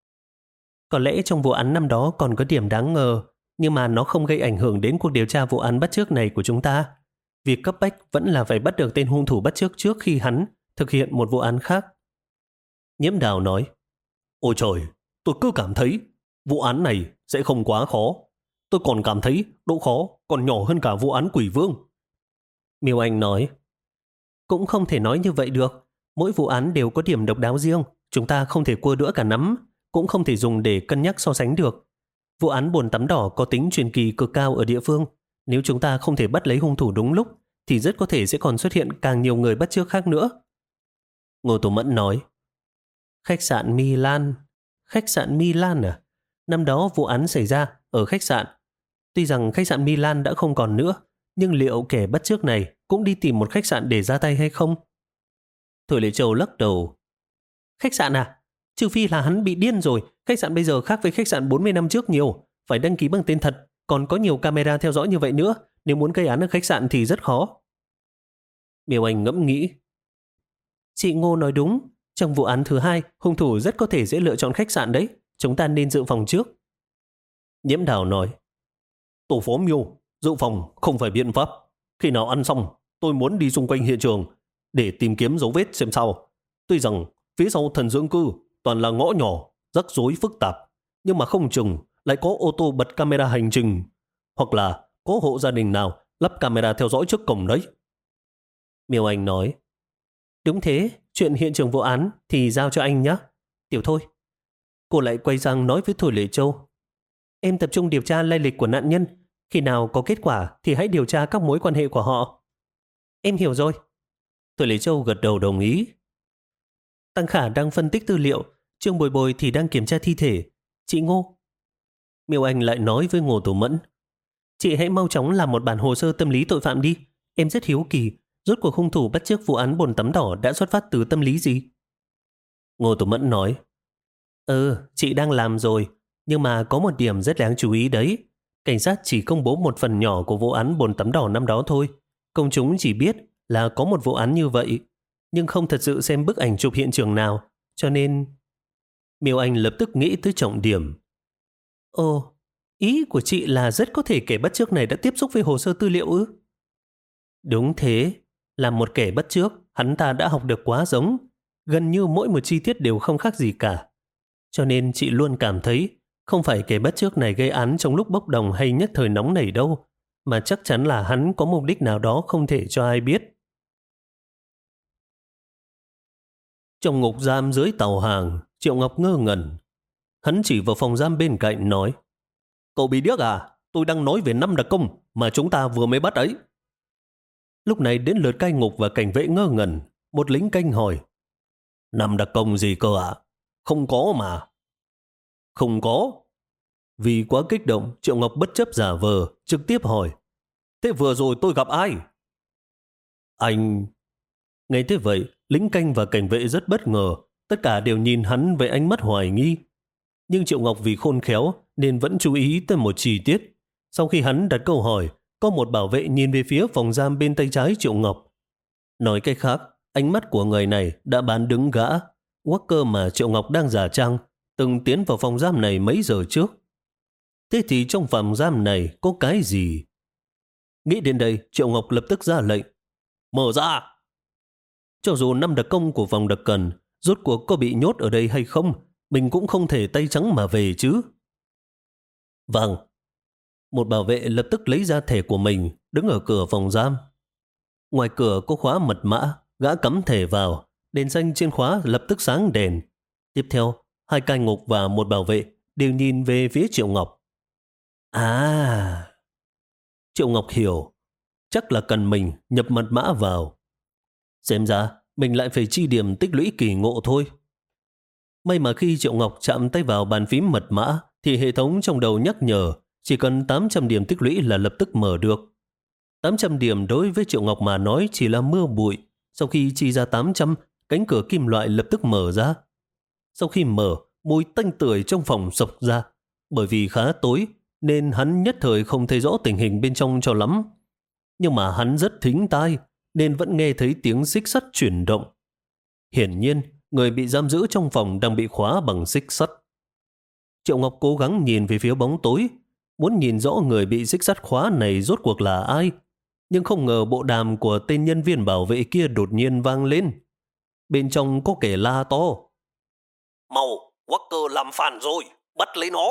Có lẽ trong vụ án năm đó còn có điểm đáng ngờ, nhưng mà nó không gây ảnh hưởng đến cuộc điều tra vụ án bắt chước này của chúng ta. Việc cấp bách vẫn là phải bắt được tên hung thủ bắt chước trước khi hắn thực hiện một vụ án khác. Nhiễm Đào nói. Ôi trời, tôi cứ cảm thấy vụ án này sẽ không quá khó. Tôi còn cảm thấy độ khó còn nhỏ hơn cả vụ án Quỷ Vương. Miêu Anh nói. Cũng không thể nói như vậy được. Mỗi vụ án đều có điểm độc đáo riêng. Chúng ta không thể cua đũa cả nắm, cũng không thể dùng để cân nhắc so sánh được. Vụ án bồn tắm đỏ có tính truyền kỳ cực cao ở địa phương. Nếu chúng ta không thể bắt lấy hung thủ đúng lúc, thì rất có thể sẽ còn xuất hiện càng nhiều người bắt chước khác nữa. Ngô Tổ Mẫn nói. Khách sạn Milan. Khách sạn Milan à? Năm đó vụ án xảy ra ở khách sạn. Tuy rằng khách sạn Milan đã không còn nữa, nhưng liệu kẻ bắt chước này cũng đi tìm một khách sạn để ra tay hay không? Thôi Lệ Châu lắc đầu. Khách sạn à? Trừ phi là hắn bị điên rồi. Khách sạn bây giờ khác với khách sạn bốn mươi năm trước nhiều. Phải đăng ký bằng tên thật. Còn có nhiều camera theo dõi như vậy nữa. Nếu muốn gây án ở khách sạn thì rất khó. Miêu Anh ngẫm nghĩ. Chị Ngô nói đúng. Trong vụ án thứ hai, hung thủ rất có thể sẽ lựa chọn khách sạn đấy. Chúng ta nên dự phòng trước. Nhiễm Đào nói. Tổ phó Miêu, dự phòng không phải biện pháp. Khi nào ăn xong, tôi muốn đi xung quanh hiện trường để tìm kiếm dấu vết xem sao. Tuy rằng phía sau thần dưỡng cư toàn là ngõ nhỏ, rắc rối phức tạp, nhưng mà không chừng lại có ô tô bật camera hành trình, hoặc là có hộ gia đình nào lắp camera theo dõi trước cổng đấy. Miêu Anh nói. Đúng thế, chuyện hiện trường vụ án thì giao cho anh nhé. Tiểu Thôi. Cô lại quay sang nói với Thôi Lệ Châu. Em tập trung điều tra lai lịch của nạn nhân. Khi nào có kết quả thì hãy điều tra các mối quan hệ của họ. Em hiểu rồi. Thôi Lệ Châu gật đầu đồng ý. Tăng Khả đang phân tích tư liệu, Trương Bồi Bồi thì đang kiểm tra thi thể. Chị Ngô. Miêu Anh lại nói với Ngô Tổ Mẫn. Chị hãy mau chóng làm một bản hồ sơ tâm lý tội phạm đi. Em rất hiếu kỳ, rốt cuộc hung thủ bắt chước vụ án bồn tắm đỏ đã xuất phát từ tâm lý gì? Ngô Tổ Mẫn nói. Ừ, chị đang làm rồi, nhưng mà có một điểm rất đáng chú ý đấy. Cảnh sát chỉ công bố một phần nhỏ của vụ án bồn tắm đỏ năm đó thôi. Công chúng chỉ biết là có một vụ án như vậy, nhưng không thật sự xem bức ảnh chụp hiện trường nào. Cho nên... Miêu Anh lập tức nghĩ tới trọng điểm. Ồ, ý của chị là rất có thể kẻ bắt chước này đã tiếp xúc với hồ sơ tư liệu ư? Đúng thế, là một kẻ bắt chước, hắn ta đã học được quá giống. Gần như mỗi một chi tiết đều không khác gì cả. Cho nên chị luôn cảm thấy không phải kẻ bắt chước này gây án trong lúc bốc đồng hay nhất thời nóng nảy đâu, mà chắc chắn là hắn có mục đích nào đó không thể cho ai biết. Trong ngục giam dưới tàu hàng, Triệu Ngọc ngơ ngẩn. Hắn chỉ vào phòng giam bên cạnh nói. Cậu bị điếc à? Tôi đang nói về năm đặc công mà chúng ta vừa mới bắt ấy. Lúc này đến lượt cai ngục và cảnh vệ ngơ ngẩn. Một lính canh hỏi. Năm đặc công gì cơ ạ? À? Không có mà. Không có. Vì quá kích động, Triệu Ngọc bất chấp giả vờ, trực tiếp hỏi. Thế vừa rồi tôi gặp ai? Anh... Ngay thế vậy, lính canh và cảnh vệ rất bất ngờ. Tất cả đều nhìn hắn với ánh mắt hoài nghi. Nhưng Triệu Ngọc vì khôn khéo nên vẫn chú ý tới một chi tiết. Sau khi hắn đặt câu hỏi, có một bảo vệ nhìn về phía phòng giam bên tay trái Triệu Ngọc. Nói cách khác, ánh mắt của người này đã bán đứng gã. Walker mà Triệu Ngọc đang giả trang từng tiến vào phòng giam này mấy giờ trước. Thế thì trong phòng giam này có cái gì? Nghĩ đến đây, Triệu Ngọc lập tức ra lệnh. Mở ra! Cho dù năm đặc công của phòng đặc cần rốt cuộc có bị nhốt ở đây hay không, mình cũng không thể tay trắng mà về chứ. Vâng. Một bảo vệ lập tức lấy ra thẻ của mình, đứng ở cửa phòng giam. Ngoài cửa có khóa mật mã, gã cắm thẻ vào, đèn xanh trên khóa lập tức sáng đèn. Tiếp theo, hai cai ngục và một bảo vệ đều nhìn về phía Triệu Ngọc. À... Triệu Ngọc hiểu, chắc là cần mình nhập mật mã vào. Xem ra, mình lại phải chi điểm tích lũy kỳ ngộ thôi. May mà khi Triệu Ngọc chạm tay vào bàn phím mật mã, thì hệ thống trong đầu nhắc nhở chỉ cần tám trăm điểm tích lũy là lập tức mở được. tám trăm điểm đối với Triệu Ngọc mà nói chỉ là mưa bụi. Sau khi chi ra tám trăm, cánh cửa kim loại lập tức mở ra. Sau khi mở, mùi tanh tưởi trong phòng sộc ra. Bởi vì khá tối, nên hắn nhất thời không thấy rõ tình hình bên trong cho lắm. Nhưng mà hắn rất thính tai, nên vẫn nghe thấy tiếng xích sắt chuyển động. Hiển nhiên, người bị giam giữ trong phòng đang bị khóa bằng xích sắt. Triệu Ngọc cố gắng nhìn về phía bóng tối, muốn nhìn rõ người bị xích sắt khóa này rốt cuộc là ai. Nhưng không ngờ bộ đàm của tên nhân viên bảo vệ kia đột nhiên vang lên. Bên trong có kẻ la to. Mau, Walker làm phản rồi, bắt lấy nó.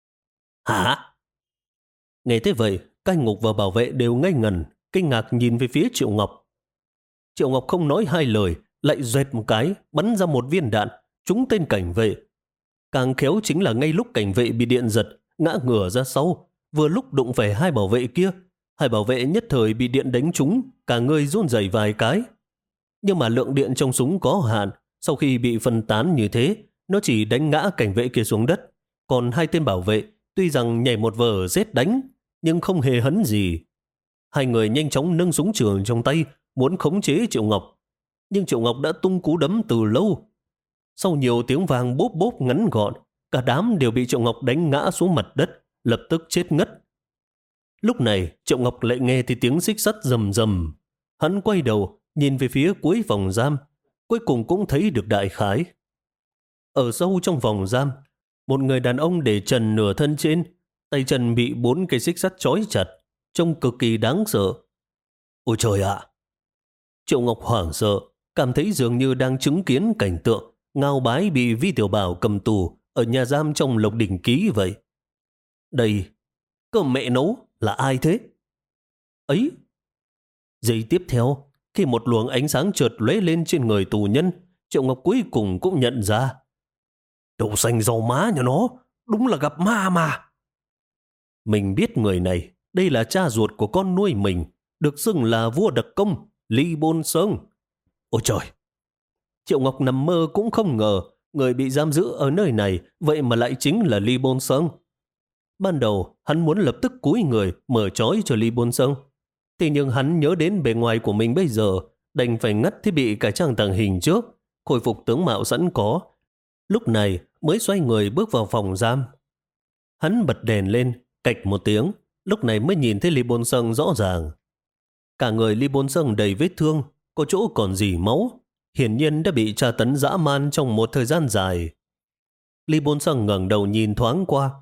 Hả? Nghe thế vậy, cai ngục và bảo vệ đều ngây ngẩn, kinh ngạc nhìn về phía Triệu Ngọc. Triệu Ngọc không nói hai lời, lại doẹt một cái, bắn ra một viên đạn, trúng tên cảnh vệ. Càng khéo chính là ngay lúc cảnh vệ bị điện giật, ngã ngửa ra sau, vừa lúc đụng phải hai bảo vệ kia. Hai bảo vệ nhất thời bị điện đánh trúng, cả người run rẩy vài cái. Nhưng mà lượng điện trong súng có hạn, sau khi bị phân tán như thế, nó chỉ đánh ngã cảnh vệ kia xuống đất. Còn hai tên bảo vệ, tuy rằng nhảy một vở rết đánh, nhưng không hề hấn gì. Hai người nhanh chóng nâng súng trường trong tay, muốn khống chế Triệu Ngọc. Nhưng Triệu Ngọc đã tung cú đấm từ lâu. Sau nhiều tiếng vang bốp bốp ngắn gọn, cả đám đều bị Triệu Ngọc đánh ngã xuống mặt đất, lập tức chết ngất. Lúc này, Triệu Ngọc lại nghe thì tiếng xích sắt rầm rầm. Hắn quay đầu, nhìn về phía cuối phòng giam, cuối cùng cũng thấy được đại khái. Ở sâu trong phòng giam, một người đàn ông để trần nửa thân trên, tay chân bị bốn cây xích sắt trói chặt, trông cực kỳ đáng sợ. Ôi trời ạ! Triệu Ngọc hoảng sợ, cảm thấy dường như đang chứng kiến cảnh tượng Ngao Bái bị Vi Tiểu Bảo cầm tù ở nhà giam trong Lộc Đỉnh Ký vậy. Đây, cơ mẹ nấu là ai thế? Ấy! Giây tiếp theo, khi một luồng ánh sáng chợt lóe lên trên người tù nhân, Triệu Ngọc cuối cùng cũng nhận ra. Đầu xanh rau má nhà nó, đúng là gặp ma mà. Mình biết người này, đây là cha ruột của con nuôi mình, được xưng là vua đặc công, Lý Bôn Sơn. Ôi trời! Triệu Ngọc nằm mơ cũng không ngờ người bị giam giữ ở nơi này vậy mà lại chính là Ly Bôn Sâng. Ban đầu, hắn muốn lập tức cúi người mở trói cho Ly Bôn Sâng. Thế nhưng hắn nhớ đến bề ngoài của mình bây giờ, đành phải ngắt thiết bị cải trang tàng hình trước, khôi phục tướng mạo sẵn có. Lúc này mới xoay người bước vào phòng giam. Hắn bật đèn lên, cạch một tiếng, lúc này mới nhìn thấy Ly Bôn Sâng rõ ràng. Cả người Ly Bôn Sâng đầy vết thương, có chỗ còn rỉ máu, hiển nhiên đã bị tra tấn dã man trong một thời gian dài. Ly Bôn Sâng ngẩng đầu nhìn thoáng qua.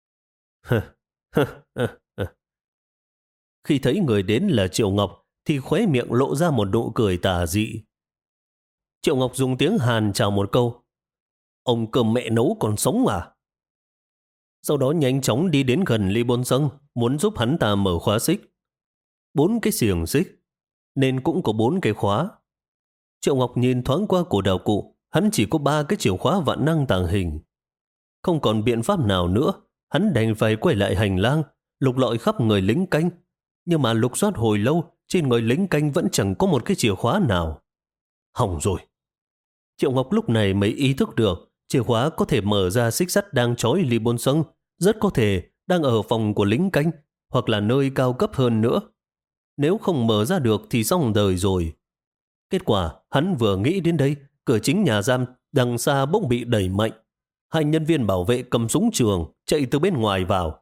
Khi thấy người đến là Triệu Ngọc thì khóe miệng lộ ra một nụ cười tà dị. Triệu Ngọc dùng tiếng Hàn chào một câu. Ông cơm mẹ nấu còn sống à? Sau đó nhanh chóng đi đến gần Ly Bôn Sâng, muốn giúp hắn ta mở khóa xích. Bốn cái xiềng xích, nên cũng có bốn cái khóa. Triệu Ngọc nhìn thoáng qua cổ đạo cụ, hắn chỉ có ba cái chìa khóa vạn năng tàng hình. Không còn biện pháp nào nữa, hắn đành phải quay lại hành lang, lục lọi khắp người lính canh. Nhưng mà lục soát hồi lâu, trên người lính canh vẫn chẳng có một cái chìa khóa nào. Hỏng rồi. Triệu Ngọc lúc này mới ý thức được, chìa khóa có thể mở ra xích sắt đang trói Ly Bôn Sâng, rất có thể đang ở phòng của lính canh, hoặc là nơi cao cấp hơn nữa. Nếu không mở ra được thì xong đời rồi. Kết quả, hắn vừa nghĩ đến đây, cửa chính nhà giam đằng xa bỗng bị đẩy mạnh. Hai nhân viên bảo vệ cầm súng trường, chạy từ bên ngoài vào.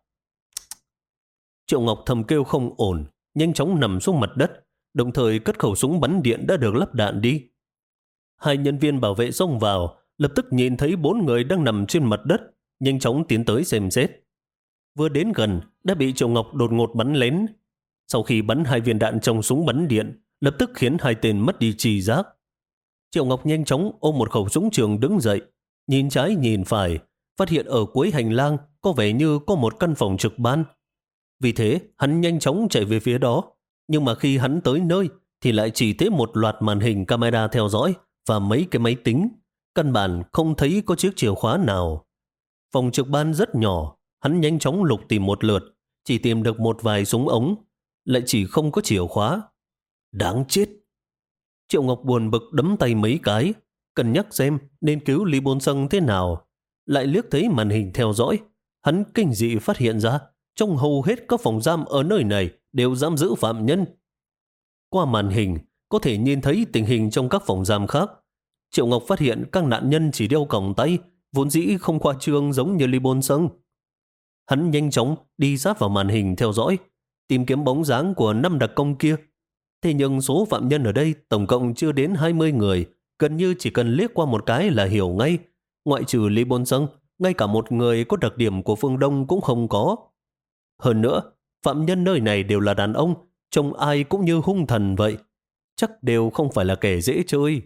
Triệu Ngọc thầm kêu không ổn, nhanh chóng nằm xuống mặt đất, đồng thời cất khẩu súng bắn điện đã được lắp đạn đi. Hai nhân viên bảo vệ xông vào, lập tức nhìn thấy bốn người đang nằm trên mặt đất, nhanh chóng tiến tới xem xét. Vừa đến gần, đã bị Triệu Ngọc đột ngột bắn lén. Sau khi bắn hai viên đạn trong súng bắn điện, lập tức khiến hai tên mất đi tri giác. Triệu Ngọc nhanh chóng ôm một khẩu súng trường đứng dậy, nhìn trái nhìn phải, phát hiện ở cuối hành lang có vẻ như có một căn phòng trực ban. Vì thế, hắn nhanh chóng chạy về phía đó. Nhưng mà khi hắn tới nơi, thì lại chỉ thấy một loạt màn hình camera theo dõi và mấy cái máy tính. Căn bản không thấy có chiếc chìa khóa nào. Phòng trực ban rất nhỏ, hắn nhanh chóng lục tìm một lượt, chỉ tìm được một vài súng ống, lại chỉ không có chìa khóa. Đáng chết! Triệu Ngọc buồn bực đấm tay mấy cái, cân nhắc xem nên cứu Ly Bôn Sâng thế nào. Lại liếc thấy màn hình theo dõi, hắn kinh dị phát hiện ra trong hầu hết các phòng giam ở nơi này đều giam giữ phạm nhân. Qua màn hình, có thể nhìn thấy tình hình trong các phòng giam khác. Triệu Ngọc phát hiện các nạn nhân chỉ đeo còng tay, vốn dĩ không khoa trương giống như Ly Bôn Sâng. Hắn nhanh chóng đi sát vào màn hình theo dõi, tìm kiếm bóng dáng của năm đặc công kia. Thế nhưng số phạm nhân ở đây tổng cộng chưa đến hai mươi người, gần như chỉ cần liếc qua một cái là hiểu ngay. Ngoại trừ Ly Bôn Sâng, ngay cả một người có đặc điểm của phương Đông cũng không có. Hơn nữa, phạm nhân nơi này đều là đàn ông, trông ai cũng như hung thần vậy. Chắc đều không phải là kẻ dễ chơi.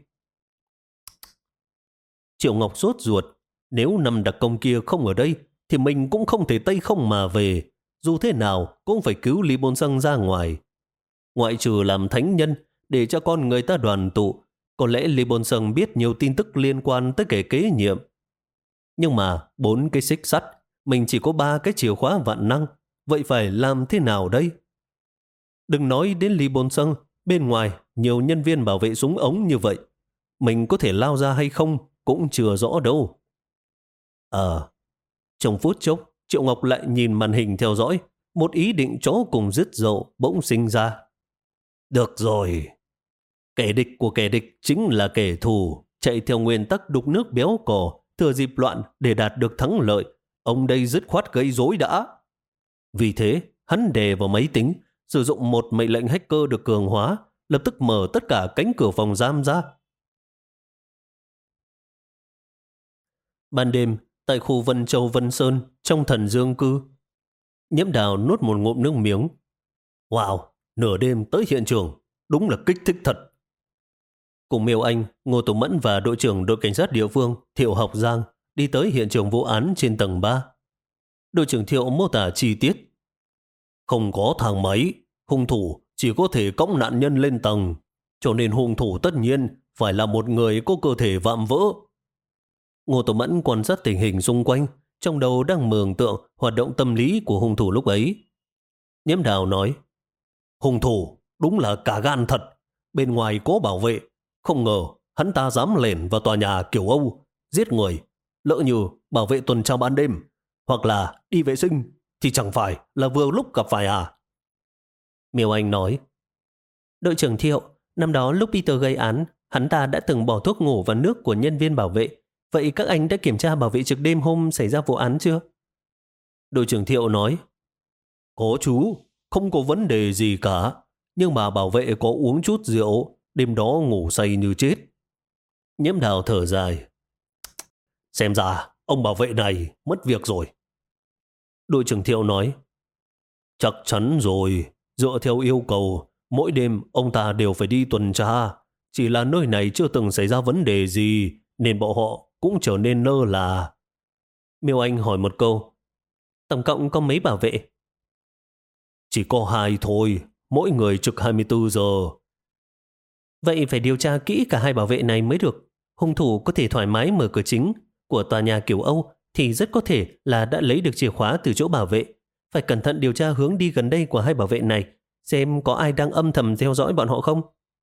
Triệu Ngọc sốt ruột, nếu năm đặc công kia không ở đây, thì mình cũng không thể tay không mà về. Dù thế nào, cũng phải cứu Ly Bôn Sâng ra ngoài. Ngoại trừ làm thánh nhân, để cho con người ta đoàn tụ, có lẽ Ly Bôn Sâng biết nhiều tin tức liên quan tới kẻ kế nhiệm. Nhưng mà, bốn cái xích sắt, mình chỉ có ba cái chìa khóa vạn năng, vậy phải làm thế nào đây? Đừng nói đến Ly Bôn Sâng, bên ngoài nhiều nhân viên bảo vệ súng ống như vậy. Mình có thể lao ra hay không cũng chưa rõ đâu. Ờ, trong phút chốc, Triệu Ngọc lại nhìn màn hình theo dõi, một ý định chó cùng dứt dậu bỗng sinh ra. Được rồi, kẻ địch của kẻ địch chính là kẻ thù, chạy theo nguyên tắc đục nước béo cò, thừa dịp loạn để đạt được thắng lợi. Ông đây dứt khoát gây rối đã. Vì thế, hắn đè vào máy tính, sử dụng một mệnh lệnh hacker được cường hóa, lập tức mở tất cả cánh cửa phòng giam ra. Ban đêm, tại khu Vân Châu Vân Sơn, trong Thần Dương Cư, Nhiễm Đào nuốt một ngụm nước miếng. Wow, nửa đêm tới hiện trường, đúng là kích thích thật. Cùng Miêu Anh, Ngô Tùng Mẫn và đội trưởng đội cảnh sát địa phương Thiệu Học Giang đi tới hiện trường vụ án trên tầng ba. Đội trưởng Thiệu mô tả chi tiết. Không có thang máy, hung thủ chỉ có thể cõng nạn nhân lên tầng, cho nên hung thủ tất nhiên phải là một người có cơ thể vạm vỡ. Ngô Tùng Mẫn quan sát tình hình xung quanh, trong đầu đang mường tượng hoạt động tâm lý của hung thủ lúc ấy. Nhiễm Đào nói, hung thủ đúng là cả gan thật, bên ngoài có bảo vệ, không ngờ hắn ta dám lẻn vào tòa nhà kiểu Âu, giết người, lỡ như bảo vệ tuần tra ban đêm, hoặc là đi vệ sinh, thì chẳng phải là vừa lúc gặp phải à? Miêu Anh nói, đội trưởng Thiệu, năm đó lúc Peter gây án, hắn ta đã từng bỏ thuốc ngủ vào nước của nhân viên bảo vệ. Vậy các anh đã kiểm tra bảo vệ trực đêm hôm xảy ra vụ án chưa? Đội trưởng Thiệu nói, có chú, không có vấn đề gì cả. Nhưng mà bảo vệ có uống chút rượu, đêm đó ngủ say như chết. Nhiễm Đào thở dài, xem ra ông bảo vệ này mất việc rồi. Đội trưởng Thiệu nói, chắc chắn rồi, dựa theo yêu cầu, mỗi đêm ông ta đều phải đi tuần tra. Chỉ là nơi này chưa từng xảy ra vấn đề gì, nên bọn họ cũng trở nên lơ là. Miêu Anh hỏi một câu, tổng cộng có mấy bảo vệ? Chỉ có hai thôi, mỗi người trực hai mươi bốn giờ. Vậy phải điều tra kỹ cả hai bảo vệ này mới được. Hung thủ có thể thoải mái mở cửa chính của tòa nhà kiểu Âu thì rất có thể là đã lấy được chìa khóa từ chỗ bảo vệ. Phải cẩn thận điều tra hướng đi gần đây của hai bảo vệ này, xem có ai đang âm thầm theo dõi bọn họ không.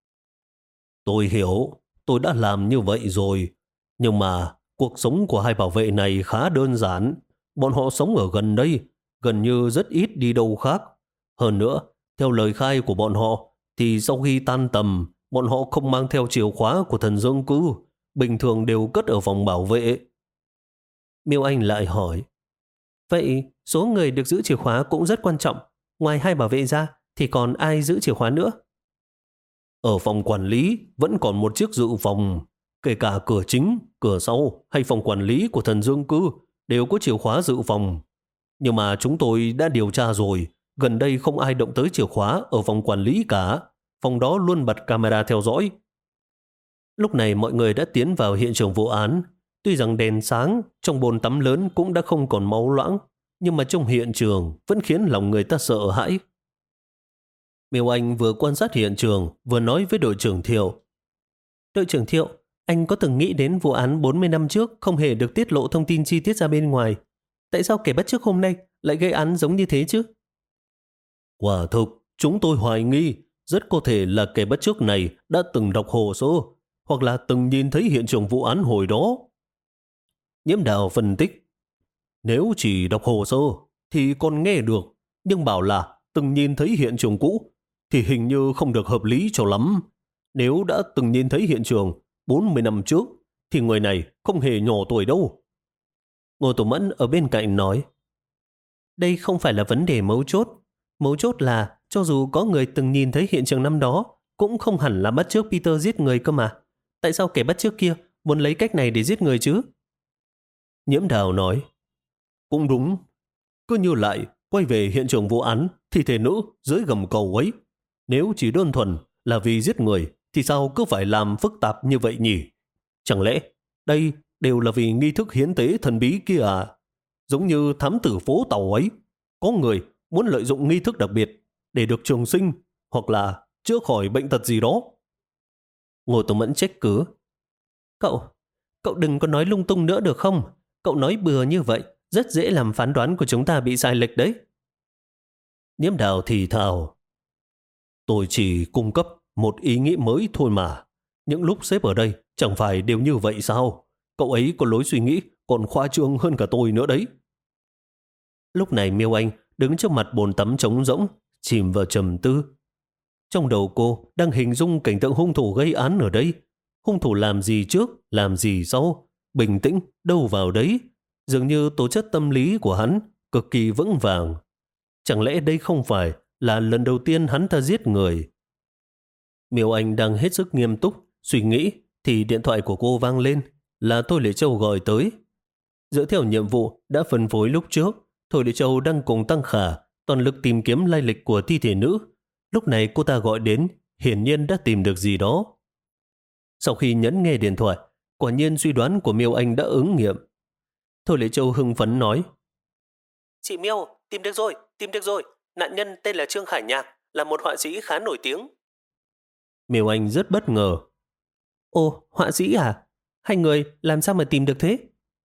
Tôi hiểu, tôi đã làm như vậy rồi. Nhưng mà cuộc sống của hai bảo vệ này khá đơn giản. Bọn họ sống ở gần đây, gần như rất ít đi đâu khác. Hơn nữa, theo lời khai của bọn họ, thì sau khi tan tầm, bọn họ không mang theo chìa khóa của thần dương cư, bình thường đều cất ở phòng bảo vệ. Miêu Anh lại hỏi, vậy số người được giữ chìa khóa cũng rất quan trọng. Ngoài hai bảo vệ ra, thì còn ai giữ chìa khóa nữa? Ở phòng quản lý vẫn còn một chiếc dự phòng. Kể cả cửa chính, cửa sau hay phòng quản lý của thần dương cư đều có chìa khóa dự phòng. Nhưng mà chúng tôi đã điều tra rồi, gần đây không ai động tới chìa khóa ở phòng quản lý cả. Phòng đó luôn bật camera theo dõi. Lúc này mọi người đã tiến vào hiện trường vụ án. Tuy rằng đèn sáng trong bồn tắm lớn cũng đã không còn máu loãng, nhưng mà trong hiện trường vẫn khiến lòng người ta sợ hãi. Miêu Anh vừa quan sát hiện trường vừa nói với đội trưởng Thiệu. Đội trưởng Thiệu, anh có từng nghĩ đến vụ án bốn mươi năm trước không hề được tiết lộ thông tin chi tiết ra bên ngoài? Tại sao kẻ bắt chước hôm nay lại gây án giống như thế chứ? Quả thực, chúng tôi hoài nghi rất có thể là kẻ bắt chước này đã từng đọc hồ sơ hoặc là từng nhìn thấy hiện trường vụ án hồi đó. Nhiễm Đào phân tích, nếu chỉ đọc hồ sơ thì còn nghe được, nhưng bảo là từng nhìn thấy hiện trường cũ thì hình như không được hợp lý cho lắm. Nếu đã từng nhìn thấy hiện trường bốn mươi năm trước thì người này không hề nhỏ tuổi đâu. Ngô Tổ Mẫn ở bên cạnh nói, đây không phải là vấn đề mấu chốt. Mấu chốt là cho dù có người từng nhìn thấy hiện trường năm đó cũng không hẳn là bắt chước Peter giết người cơ mà. Tại sao kẻ bắt chước kia muốn lấy cách này để giết người chứ? Nhiễm Đào nói, cũng đúng. Cứ như lại quay về hiện trường vụ án thi thể nữ dưới gầm cầu ấy. Nếu chỉ đơn thuần là vì giết người thì sao cứ phải làm phức tạp như vậy nhỉ? Chẳng lẽ đây đều là vì nghi thức hiến tế thần bí kia à? Giống như thám tử phố Tàu ấy, có người muốn lợi dụng nghi thức đặc biệt để được trường sinh hoặc là chữa khỏi bệnh tật gì đó. Ngô Tổ Mẫn trách cứ, Cậu, cậu đừng có nói lung tung nữa được không? Cậu nói bừa như vậy rất dễ làm phán đoán của chúng ta bị sai lệch đấy. Nhiễm Đào thì thào, tôi chỉ cung cấp một ý nghĩ mới thôi mà. Những lúc xếp ở đây chẳng phải đều như vậy sao? Cậu ấy có lối suy nghĩ còn khoa trương hơn cả tôi nữa đấy. Lúc này Miêu Anh đứng trước mặt bồn tắm trống rỗng, chìm vào trầm tư. Trong đầu cô đang hình dung cảnh tượng hung thủ gây án ở đây. Hung thủ làm gì trước, làm gì sau, bình tĩnh, đâu vào đấy. Dường như tố chất tâm lý của hắn cực kỳ vững vàng. Chẳng lẽ đây không phải là lần đầu tiên hắn ta giết người? Miêu Anh đang hết sức nghiêm túc, suy nghĩ, thì điện thoại của cô vang lên, là Thôi Lệ Châu gọi tới. Dựa theo nhiệm vụ đã phân phối lúc trước, Thôi Lệ Châu đang cùng Tăng Khả toàn lực tìm kiếm lai lịch của thi thể nữ. Lúc này cô ta gọi đến, hiển nhiên đã tìm được gì đó. Sau khi nhấn nghe điện thoại, quả nhiên suy đoán của Miêu Anh đã ứng nghiệm. Thôi Lệ Châu hưng phấn nói, chị Miêu, tìm được rồi, tìm được rồi. Nạn nhân tên là Trương Khải Nhạc, là một họa sĩ khá nổi tiếng. Miêu Anh rất bất ngờ. Ồ, họa sĩ à? Hai người làm sao mà tìm được thế?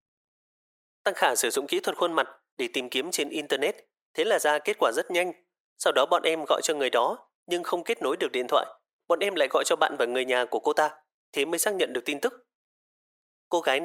Tăng Khả sử dụng kỹ thuật khuôn mặt để tìm kiếm trên Internet, thế là ra kết quả rất nhanh. Sau đó bọn em gọi cho người đó, nhưng không kết nối được điện thoại. Bọn em lại gọi cho bạn và người nhà của cô ta, thế mới xác nhận được tin tức. Cô gái này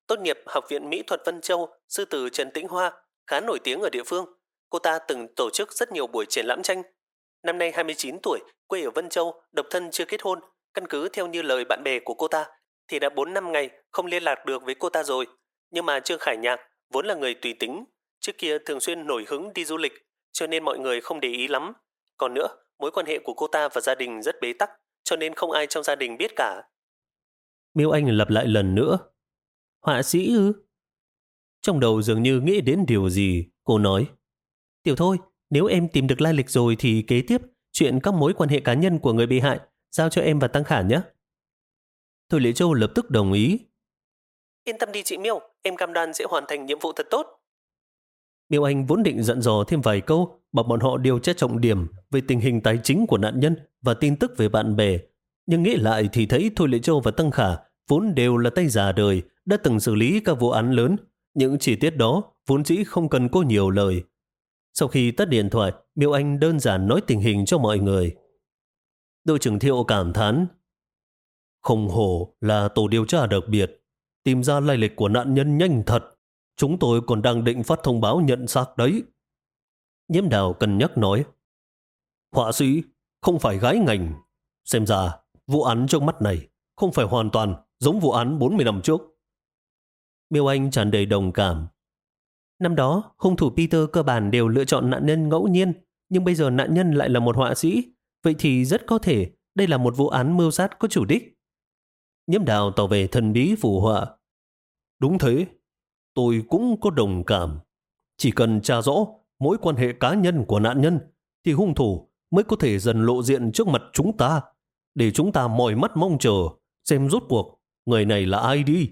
tốt nghiệp Học viện Mỹ thuật Vân Châu, sư tử Trần Tĩnh Hoa, khá nổi tiếng ở địa phương. Cô ta từng tổ chức rất nhiều buổi triển lãm tranh. Năm nay hai mươi chín tuổi, quê ở Vân Châu, độc thân chưa kết hôn. Căn cứ theo như lời bạn bè của cô ta, thì đã bốn năm ngày không liên lạc được với cô ta rồi. Nhưng mà Trương Khải Nhạc vốn là người tùy tính, trước kia thường xuyên nổi hứng đi du lịch, cho nên mọi người không để ý lắm. Còn nữa, mối quan hệ của cô ta và gia đình rất bế tắc, cho nên không ai trong gia đình biết cả. Miêu Anh lặp lại lần nữa. Họa sĩ ư? Trong đầu dường như nghĩ đến điều gì, cô nói. Tiểu Thôi, nếu em tìm được lai lịch rồi thì kế tiếp, chuyện các mối quan hệ cá nhân của người bị hại, giao cho em và Tăng Khả nhé. Thôi Lệ Châu lập tức đồng ý. Yên tâm đi chị Miêu, em cam đoan sẽ hoàn thành nhiệm vụ thật tốt. Miêu Anh vốn định dặn dò thêm vài câu, bảo bọn họ điều tra trọng điểm về tình hình tài chính của nạn nhân và tin tức về bạn bè. Nhưng nghĩ lại thì thấy Thôi Lệ Châu và Tăng Khả vốn đều là tay già đời, đã từng xử lý các vụ án lớn. Những chi tiết đó vốn dĩ không cần cô nhiều lời. Sau khi tắt điện thoại, Miêu Anh đơn giản nói tình hình cho mọi người. Đội trưởng Thiệu cảm thán. Không hổ là tổ điều tra đặc biệt, tìm ra lai lịch của nạn nhân nhanh thật. Chúng tôi còn đang định phát thông báo nhận xác đấy. Nhiễm Đào cân nhắc nói. Họa sĩ, không phải gái ngành. Xem ra, vụ án trước mắt này không phải hoàn toàn giống vụ án bốn mươi năm trước. Miêu Anh tràn đầy đồng cảm. Năm đó, hung thủ Peter cơ bản đều lựa chọn nạn nhân ngẫu nhiên, nhưng bây giờ nạn nhân lại là một họa sĩ. Vậy thì rất có thể đây là một vụ án mưu sát có chủ đích. Nhiễm Đào tỏ về thần bí phù họa. Đúng thế, tôi cũng có đồng cảm. Chỉ cần tra rõ mối quan hệ cá nhân của nạn nhân thì hung thủ mới có thể dần lộ diện trước mặt chúng ta, để chúng ta mỏi mắt mong chờ xem rốt cuộc người này là ai đi.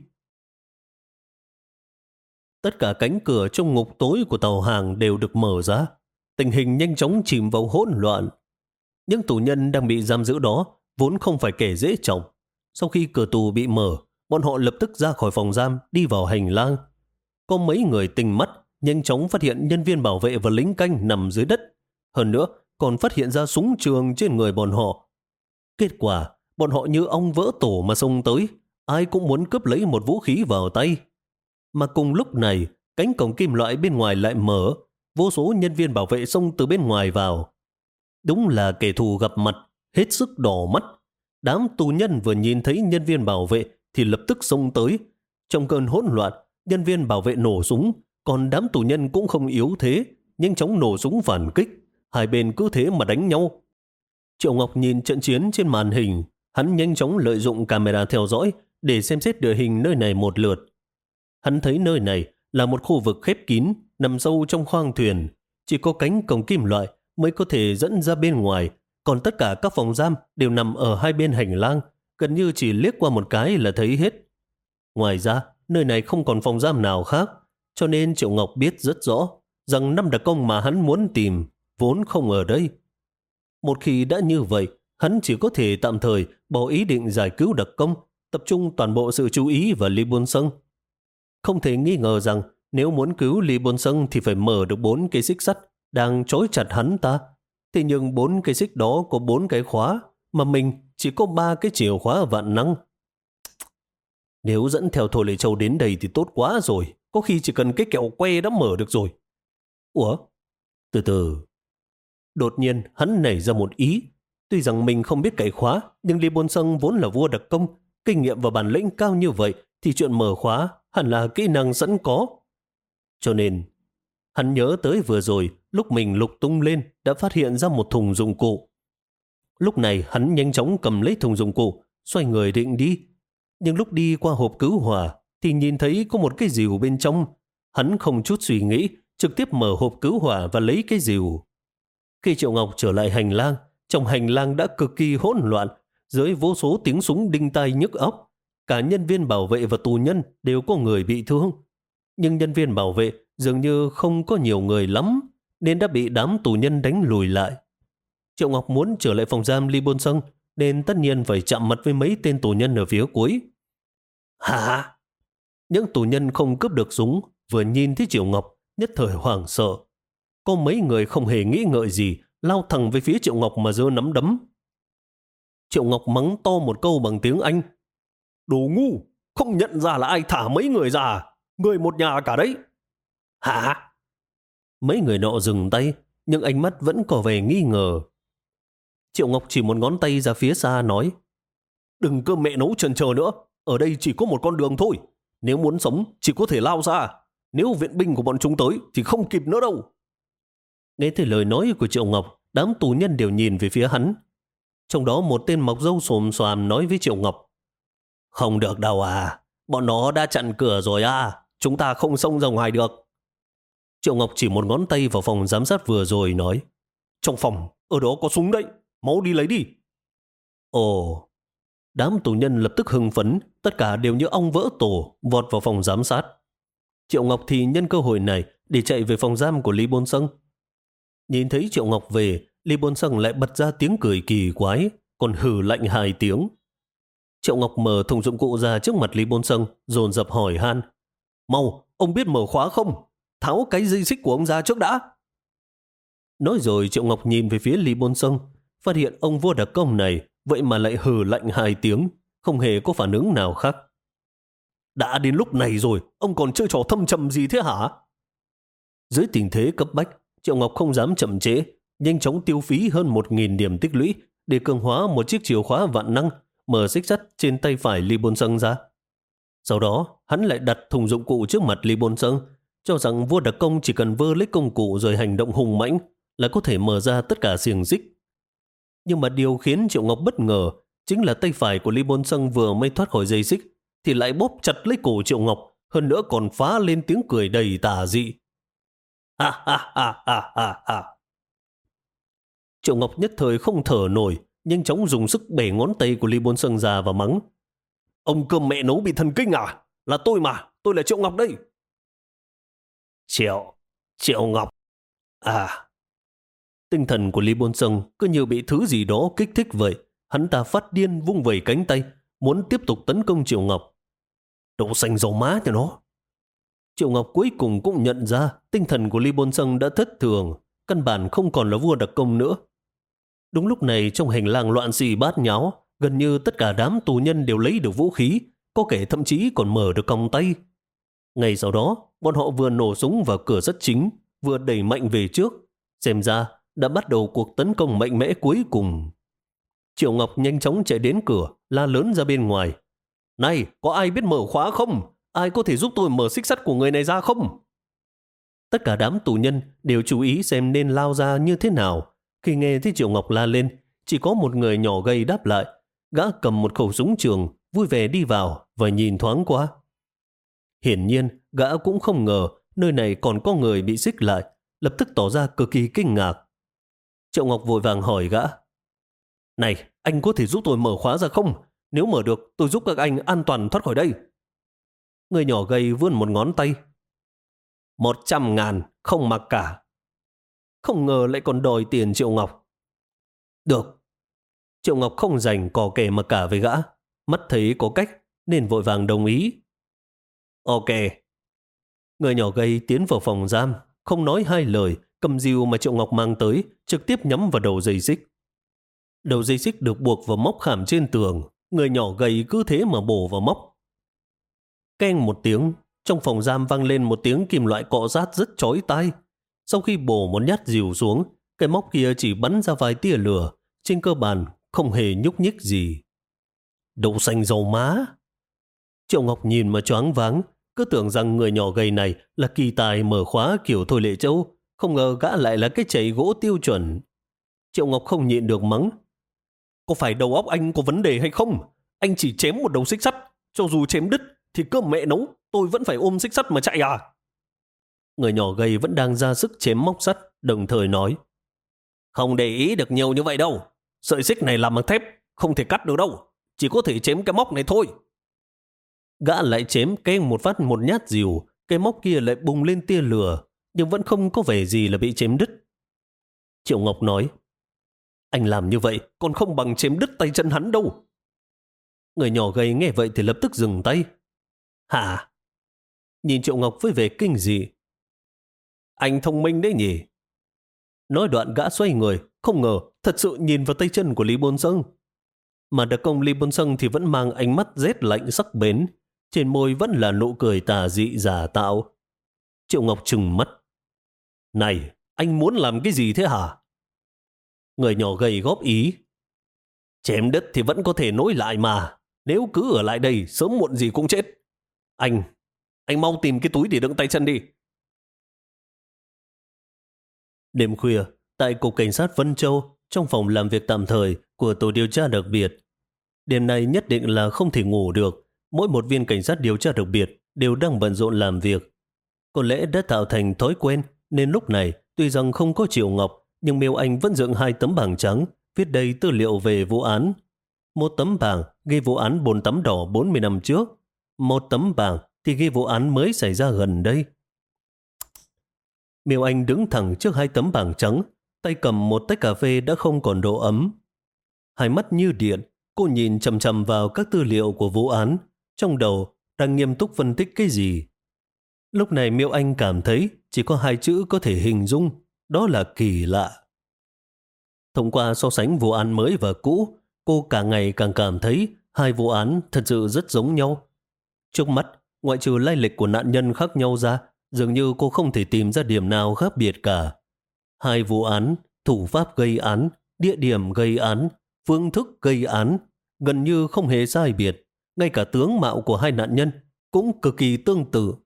Tất cả cánh cửa trong ngục tối của tàu hàng đều được mở ra. Tình hình nhanh chóng chìm vào hỗn loạn. Những tù nhân đang bị giam giữ đó vốn không phải kẻ dễ trọng. Sau khi cửa tù bị mở, bọn họ lập tức ra khỏi phòng giam, đi vào hành lang. Có mấy người tinh mắt nhanh chóng phát hiện nhân viên bảo vệ và lính canh nằm dưới đất. Hơn nữa, còn phát hiện ra súng trường trên người bọn họ. Kết quả, bọn họ như ong vỡ tổ mà xông tới. Ai cũng muốn cướp lấy một vũ khí vào tay. Mà cùng lúc này, cánh cổng kim loại bên ngoài lại mở. Vô số nhân viên bảo vệ xông từ bên ngoài vào. Đúng là kẻ thù gặp mặt, hết sức đỏ mắt. Đám tù nhân vừa nhìn thấy nhân viên bảo vệ thì lập tức xông tới. Trong cơn hỗn loạn, nhân viên bảo vệ nổ súng, còn đám tù nhân cũng không yếu thế, nhanh chóng nổ súng phản kích. Hai bên cứ thế mà đánh nhau. Triệu Ngọc nhìn trận chiến trên màn hình, hắn nhanh chóng lợi dụng camera theo dõi để xem xét địa hình nơi này một lượt. Hắn thấy nơi này là một khu vực khép kín, nằm sâu trong khoang thuyền. Chỉ có cánh cổng kim loại mới có thể dẫn ra bên ngoài, còn tất cả các phòng giam đều nằm ở hai bên hành lang, gần như chỉ liếc qua một cái là thấy hết. Ngoài ra, nơi này không còn phòng giam nào khác, cho nên Triệu Ngọc biết rất rõ rằng năm đặc công mà hắn muốn tìm vốn không ở đây. Một khi đã như vậy, hắn chỉ có thể tạm thời bỏ ý định giải cứu đặc công, tập trung toàn bộ sự chú ý vào Lý Buôn Sân. Không thể nghi ngờ rằng nếu muốn cứu Lý Buôn Sân thì phải mở được bốn cây xích sắt đang trói chặt hắn ta. Thế nhưng bốn cây xích đó có bốn cái khóa, mà mình chỉ có ba cái chìa khóa vạn năng. Nếu dẫn theo Thôi Lệ Châu đến đây thì tốt quá rồi, có khi chỉ cần cái kẹo que đã mở được rồi. Ủa? Từ từ. Đột nhiên hắn nảy ra một ý. Tuy rằng mình không biết cậy khóa, nhưng Lý Buôn Sân vốn là vua đặc công, kinh nghiệm và bản lĩnh cao như vậy thì chuyện mở khóa hẳn là kỹ năng sẵn có. Cho nên, hắn nhớ tới vừa rồi, lúc mình lục tung lên đã phát hiện ra một thùng dụng cụ. Lúc này hắn nhanh chóng cầm lấy thùng dụng cụ, xoay người định đi. Nhưng lúc đi qua hộp cứu hỏa thì nhìn thấy có một cái rìu bên trong. Hắn không chút suy nghĩ, trực tiếp mở hộp cứu hỏa và lấy cái rìu. Khi Triệu Ngọc trở lại hành lang, trong hành lang đã cực kỳ hỗn loạn, dưới vô số tiếng súng đinh tai nhức óc. Cả nhân viên bảo vệ và tù nhân đều có người bị thương. Nhưng nhân viên bảo vệ dường như không có nhiều người lắm, nên đã bị đám tù nhân đánh lùi lại. Triệu Ngọc muốn trở lại phòng giam Lý Buôn Sân, nên tất nhiên phải chạm mặt với mấy tên tù nhân ở phía cuối. Hả? Những tù nhân không cướp được súng, vừa nhìn thấy Triệu Ngọc, nhất thời hoảng sợ. Có mấy người không hề nghĩ ngợi gì, lao thẳng về phía Triệu Ngọc mà giơ nắm đấm. Triệu Ngọc mắng to một câu bằng tiếng Anh. Đồ ngu! không nhận ra là ai thả mấy người ra, người một nhà cả đấy. Hả? Mấy người nọ dừng tay, nhưng ánh mắt vẫn có vẻ nghi ngờ. Triệu Ngọc chỉ một ngón tay ra phía xa nói, đừng cơ mẹ nấu chần chờ nữa, ở đây chỉ có một con đường thôi. Nếu muốn sống chỉ có thể lao ra. Nếu viện binh của bọn chúng tới thì không kịp nữa đâu. Nghe thấy lời nói của Triệu Ngọc, đám tù nhân đều nhìn về phía hắn. Trong đó một tên mọc râu xồm xoàm nói với Triệu Ngọc, không được đâu à, bọn nó đã chặn cửa rồi à, chúng ta không xông ra ngoài được. Triệu Ngọc chỉ một ngón tay vào phòng giám sát vừa rồi nói, trong phòng, ở đó có súng đấy, máu đi lấy đi. Ồ, đám tù nhân lập tức hưng phấn, tất cả đều như ong vỡ tổ, vọt vào phòng giám sát. Triệu Ngọc thì nhân cơ hội này để chạy về phòng giam của Lý Bôn Sâng. Nhìn thấy Triệu Ngọc về, Lý Bôn Sâng lại bật ra tiếng cười kỳ quái, còn hừ lạnh hai tiếng. Triệu Ngọc mở thùng dụng cụ ra trước mặt Lý Bôn Sâng, dồn dập hỏi han, mau, ông biết mở khóa không? Tháo cái dây xích của ông ra trước đã. Nói rồi Triệu Ngọc nhìn về phía Lý Bôn Sâng, phát hiện ông vua đặc công này vậy mà lại hừ lạnh hai tiếng, không hề có phản ứng nào khác. Đã đến lúc này rồi, ông còn chơi trò thâm trầm gì thế hả? Dưới tình thế cấp bách, Triệu Ngọc không dám chậm trễ, nhanh chóng tiêu phí hơn một nghìn điểm tích lũy để cường hóa một chiếc chìa khóa vạn năng, mở xích sắt trên tay phải Lý Bôn Sâng ra. Sau đó, hắn lại đặt thùng dụng cụ trước mặt Lý Bôn Sâng, cho rằng vua đặc công chỉ cần vơ lấy công cụ rồi hành động hùng mãnh là có thể mở ra tất cả xiềng xích. Nhưng mà điều khiến Triệu Ngọc bất ngờ chính là tay phải của Lý Bôn Sâng vừa mới thoát khỏi dây xích thì lại bóp chặt lấy cổ Triệu Ngọc, hơn nữa còn phá lên tiếng cười đầy tà dị. Ha ha ha ha ha ha. Triệu Ngọc nhất thời không thở nổi, nhanh chóng dùng sức bẻ ngón tay của Lý Bôn Sâng ra và mắng, ông cơm mẹ nấu bị thần kinh à? Là tôi mà, tôi là Triệu Ngọc đây. Triệu, Triệu Ngọc. À. Tinh thần của Lý Bôn Sâng cứ như bị thứ gì đó kích thích vậy. Hắn ta phát điên vung vẩy cánh tay, muốn tiếp tục tấn công Triệu Ngọc. Đậu xanh dầu má cho nó. Triệu Ngọc cuối cùng cũng nhận ra tinh thần của Lý Bôn Sâng đã thất thường, căn bản không còn là vua đặc công nữa. Đúng lúc này trong hành lang loạn xì bát nháo, gần như tất cả đám tù nhân đều lấy được vũ khí, có kẻ thậm chí còn mở được còng tay. Ngay sau đó, bọn họ vừa nổ súng vào cửa sắt chính, vừa đẩy mạnh về trước. Xem ra đã bắt đầu cuộc tấn công mạnh mẽ cuối cùng. Triệu Ngọc nhanh chóng chạy đến cửa, la lớn ra bên ngoài. Này, có ai biết mở khóa không? Ai có thể giúp tôi mở xích sắt của người này ra không? Tất cả đám tù nhân đều chú ý xem nên lao ra như thế nào. Khi nghe thấy Triệu Ngọc la lên, chỉ có một người nhỏ gầy đáp lại. Gã cầm một khẩu súng trường, vui vẻ đi vào và nhìn thoáng qua. Hiển nhiên, gã cũng không ngờ nơi này còn có người bị xích lại, lập tức tỏ ra cực kỳ kinh ngạc. Triệu Ngọc vội vàng hỏi gã. Này, anh có thể giúp tôi mở khóa ra không? Nếu mở được, tôi giúp các anh an toàn thoát khỏi đây. Người nhỏ gầy vươn một ngón tay. Một trăm ngàn, không mặc cả. Không ngờ lại còn đòi tiền Triệu Ngọc. Được. Triệu Ngọc không dành cò kè mặc cả với gã. Mắt thấy có cách, nên vội vàng đồng ý. Ok. Người nhỏ gầy tiến vào phòng giam, không nói hai lời, cầm rìu mà Triệu Ngọc mang tới, trực tiếp nhắm vào đầu dây xích. Đầu dây xích được buộc vào móc khảm trên tường, người nhỏ gầy cứ thế mà bổ vào móc. Keng một tiếng, trong phòng giam vang lên một tiếng kim loại cọ rát rất chói tai. Sau khi bổ một nhát rìu xuống, cái móc kia chỉ bắn ra vài tia lửa, trên cơ bản không hề nhúc nhích gì. Đậu xanh dầu má. Triệu Ngọc nhìn mà choáng váng, cứ tưởng rằng người nhỏ gầy này là kỳ tài mở khóa kiểu Thôi Lệ Châu, không ngờ gã lại là cái chảy gỗ tiêu chuẩn. Triệu Ngọc không nhịn được mắng. Có phải đầu óc anh có vấn đề hay không? Anh chỉ chém một đầu xích sắt, cho dù chém đứt thì cơm mẹ nấu, tôi vẫn phải ôm xích sắt mà chạy à? Người nhỏ gầy vẫn đang ra sức chém móc sắt, đồng thời nói. Không để ý được nhiều như vậy đâu. Sợi xích này làm bằng thép, không thể cắt được đâu. Chỉ có thể chém cái móc này thôi. Gã lại chém keng một phát một nhát rìu, cái móc kia lại bùng lên tia lửa, nhưng vẫn không có vẻ gì là bị chém đứt. Triệu Ngọc nói. Anh làm như vậy còn không bằng chém đứt tay chân hắn đâu. Người nhỏ gầy nghe vậy thì lập tức dừng tay. Hả? Nhìn Triệu Ngọc với vẻ kinh dị. Anh thông minh đấy nhỉ? Nói đoạn gã xoay người, không ngờ thật sự nhìn vào tay chân của Lý Bôn Sâng. Mà đặc công Lý Bôn Sâng thì vẫn mang ánh mắt rét lạnh sắc bén. trên môi vẫn là nụ cười tà dị giả tạo. Triệu Ngọc trừng mắt. Này, anh muốn làm cái gì thế hả? Người nhỏ gầy góp ý. Chém đất thì vẫn có thể nối lại mà. Nếu cứ ở lại đây, sớm muộn gì cũng chết. Anh, anh mau tìm cái túi để đựng tay chân đi. Đêm khuya, tại Cục Cảnh sát Vân Châu, trong phòng làm việc tạm thời của tổ điều tra đặc biệt. Đêm nay nhất định là không thể ngủ được. Mỗi một viên cảnh sát điều tra đặc biệt đều đang bận rộn làm việc. Có lẽ đã tạo thành thói quen, nên lúc này tuy rằng không có Triệu Ngọc, nhưng Miêu Anh vẫn dựng hai tấm bảng trắng, viết đầy tư liệu về vụ án. Một tấm bảng ghi vụ án bồn tắm đỏ bốn mươi năm trước. Một tấm bảng thì ghi vụ án mới xảy ra gần đây. Miêu Anh đứng thẳng trước hai tấm bảng trắng, tay cầm một tách cà phê đã không còn độ ấm. Hai mắt như điện, cô nhìn chằm chằm vào các tư liệu của vụ án, trong đầu đang nghiêm túc phân tích cái gì. Lúc này Miêu Anh cảm thấy chỉ có hai chữ có thể hình dung, đó là kỳ lạ. Thông qua so sánh vụ án mới và cũ, cô càng ngày càng cảm thấy hai vụ án thật sự rất giống nhau. Trước mắt, ngoại trừ lai lịch của nạn nhân khác nhau ra, dường như cô không thể tìm ra điểm nào khác biệt cả. Hai vụ án, thủ pháp gây án, địa điểm gây án, phương thức gây án, gần như không hề sai biệt. Ngay cả tướng mạo của hai nạn nhân cũng cực kỳ tương tự.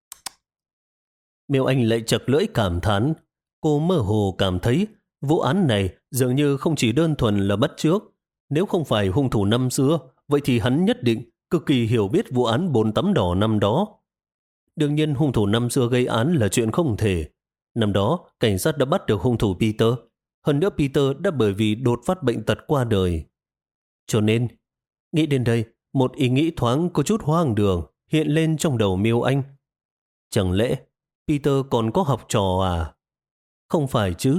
Miêu Anh lại chật lưỡi cảm thán. Cô mơ hồ cảm thấy vụ án này dường như không chỉ đơn thuần là bắt chước. Nếu không phải hung thủ năm xưa, vậy thì hắn nhất định cực kỳ hiểu biết vụ án bồn tắm đỏ năm đó. Đương nhiên hung thủ năm xưa gây án là chuyện không thể. Năm đó, cảnh sát đã bắt được hung thủ Peter. Hơn nữa Peter đã bởi vì đột phát bệnh tật qua đời. Cho nên, nghĩ đến đây, một ý nghĩ thoáng có chút hoang đường hiện lên trong đầu Miêu Anh. Chẳng lẽ Peter còn có học trò à? Không phải chứ.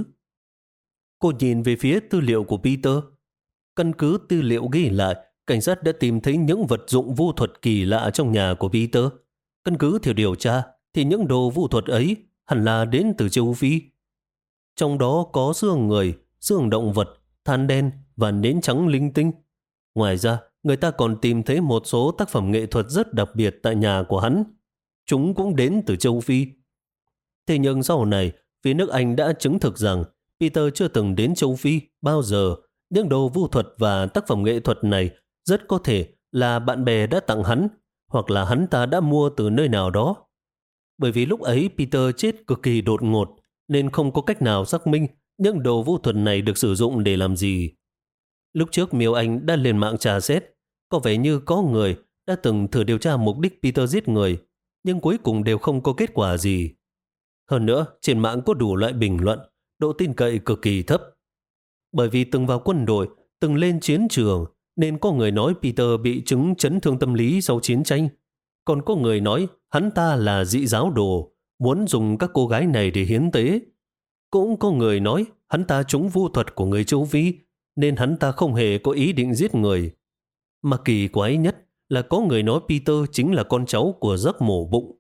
Cô nhìn về phía tư liệu của Peter. Căn cứ tư liệu ghi lại, cảnh sát đã tìm thấy những vật dụng vu thuật kỳ lạ trong nhà của Peter. Căn cứ theo điều tra, thì những đồ vu thuật ấy hẳn là đến từ châu Phi. Trong đó có xương người, xương động vật, than đen và nến trắng linh tinh. Ngoài ra, người ta còn tìm thấy một số tác phẩm nghệ thuật rất đặc biệt tại nhà của hắn. Chúng cũng đến từ châu Phi. Thế nhưng sau này, phía nước Anh đã chứng thực rằng Peter chưa từng đến châu Phi bao giờ. Những đồ vu thuật và tác phẩm nghệ thuật này rất có thể là bạn bè đã tặng hắn, hoặc là hắn ta đã mua từ nơi nào đó. Bởi vì lúc ấy Peter chết cực kỳ đột ngột, nên không có cách nào xác minh những đồ vu thuật này được sử dụng để làm gì. Lúc trước Miêu Anh đã lên mạng tra xét, có vẻ như có người đã từng thử điều tra mục đích Peter giết người, nhưng cuối cùng đều không có kết quả gì. Hơn nữa, trên mạng có đủ loại bình luận, độ tin cậy cực kỳ thấp. Bởi vì từng vào quân đội, từng lên chiến trường, nên có người nói Peter bị chứng chấn thương tâm lý sau chiến tranh. Còn có người nói hắn ta là dị giáo đồ, muốn dùng các cô gái này để hiến tế. Cũng có người nói hắn ta trúng vu thuật của người châu Phi, nên hắn ta không hề có ý định giết người. Mà kỳ quái nhất là có người nói Peter chính là con cháu của giấc mổ bụng.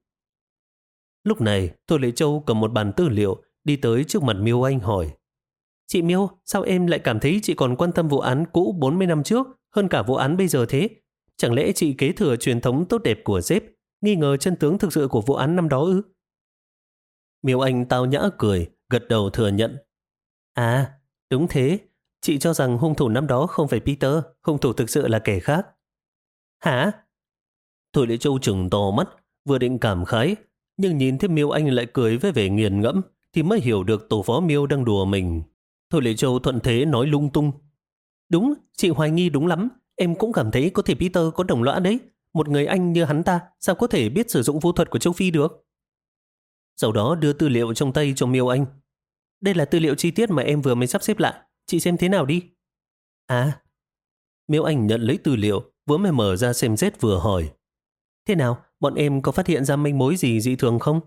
Lúc này, Thôi Lệ Châu cầm một bản tư liệu đi tới trước mặt Miêu Anh hỏi: Chị Miêu, sao em lại cảm thấy chị còn quan tâm vụ án cũ bốn mươi năm trước hơn cả vụ án bây giờ thế? Chẳng lẽ chị kế thừa truyền thống tốt đẹp của sếp, nghi ngờ chân tướng thực sự của vụ án năm đó ư? Miêu Anh tao nhã cười, gật đầu thừa nhận. À, đúng thế. Chị cho rằng hung thủ năm đó không phải Peter, hung thủ thực sự là kẻ khác. Hả? Thôi Lệ Châu trừng to mắt, vừa định cảm khái, nhưng nhìn thấy Miêu Anh lại cười với vẻ nghiền ngẫm, thì mới hiểu được tổ phó Miêu đang đùa mình. Thôi Lệ Châu thuận thế nói lung tung. Đúng, chị hoài nghi đúng lắm. Em cũng cảm thấy có thể Peter có đồng lõa đấy. Một người Anh như hắn ta sao có thể biết sử dụng vu thuật của châu Phi được? Sau đó đưa tư liệu trong tay cho Miêu Anh. Đây là tư liệu chi tiết mà em vừa mới sắp xếp lại. Chị xem thế nào đi. À. Miêu Anh nhận lấy tư liệu, vừa mới mở ra xem xét vừa hỏi. Thế nào, bọn em có phát hiện ra manh mối gì dị thường không?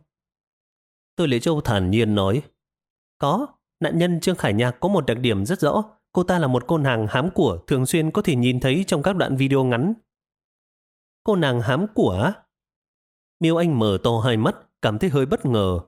Tôi Lệ Châu thản nhiên nói. Có, nạn nhân Trương Khải Nhạc có một đặc điểm rất rõ. Cô ta là một cô nàng hám của, thường xuyên có thể nhìn thấy trong các đoạn video ngắn. Cô nàng hám của á? Miêu Anh mở to hai mắt, cảm thấy hơi bất ngờ.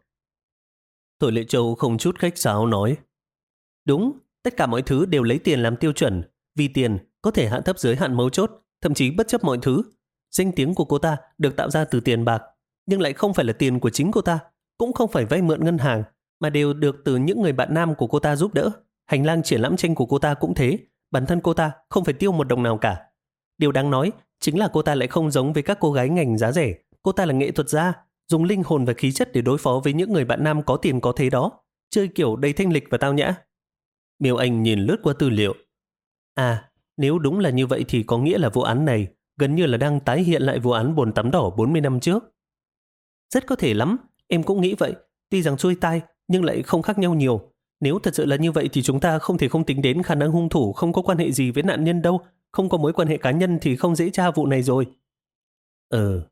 Thôi Lệ Châu không chút khách sáo nói. Đúng, tất cả mọi thứ đều lấy tiền làm tiêu chuẩn. Vì tiền có thể hạ thấp giới hạn mấu chốt, thậm chí bất chấp mọi thứ. danh tiếng của cô ta được tạo ra từ tiền bạc, nhưng lại không phải là tiền của chính cô ta, cũng không phải vay mượn ngân hàng, mà đều được từ những người bạn nam của cô ta giúp đỡ. Hành lang triển lãm tranh của cô ta cũng thế, bản thân cô ta không phải tiêu một đồng nào cả. Điều đáng nói chính là cô ta lại không giống với các cô gái ngành giá rẻ. Cô ta là nghệ thuật gia, dùng linh hồn và khí chất để đối phó với những người bạn nam có tiền có thế đó, chơi kiểu đầy thanh lịch và tao nhã. Miêu Anh nhìn lướt qua tư liệu. À, nếu đúng là như vậy thì có nghĩa là vụ án này gần như là đang tái hiện lại vụ án bồn tắm đỏ bốn mươi năm trước. Rất có thể lắm, em cũng nghĩ vậy. Tuy rằng xuôi tai nhưng lại không khác nhau nhiều. Nếu thật sự là như vậy thì chúng ta không thể không tính đến khả năng hung thủ không có quan hệ gì với nạn nhân đâu. Không có mối quan hệ cá nhân thì không dễ tra vụ này rồi. Ờ.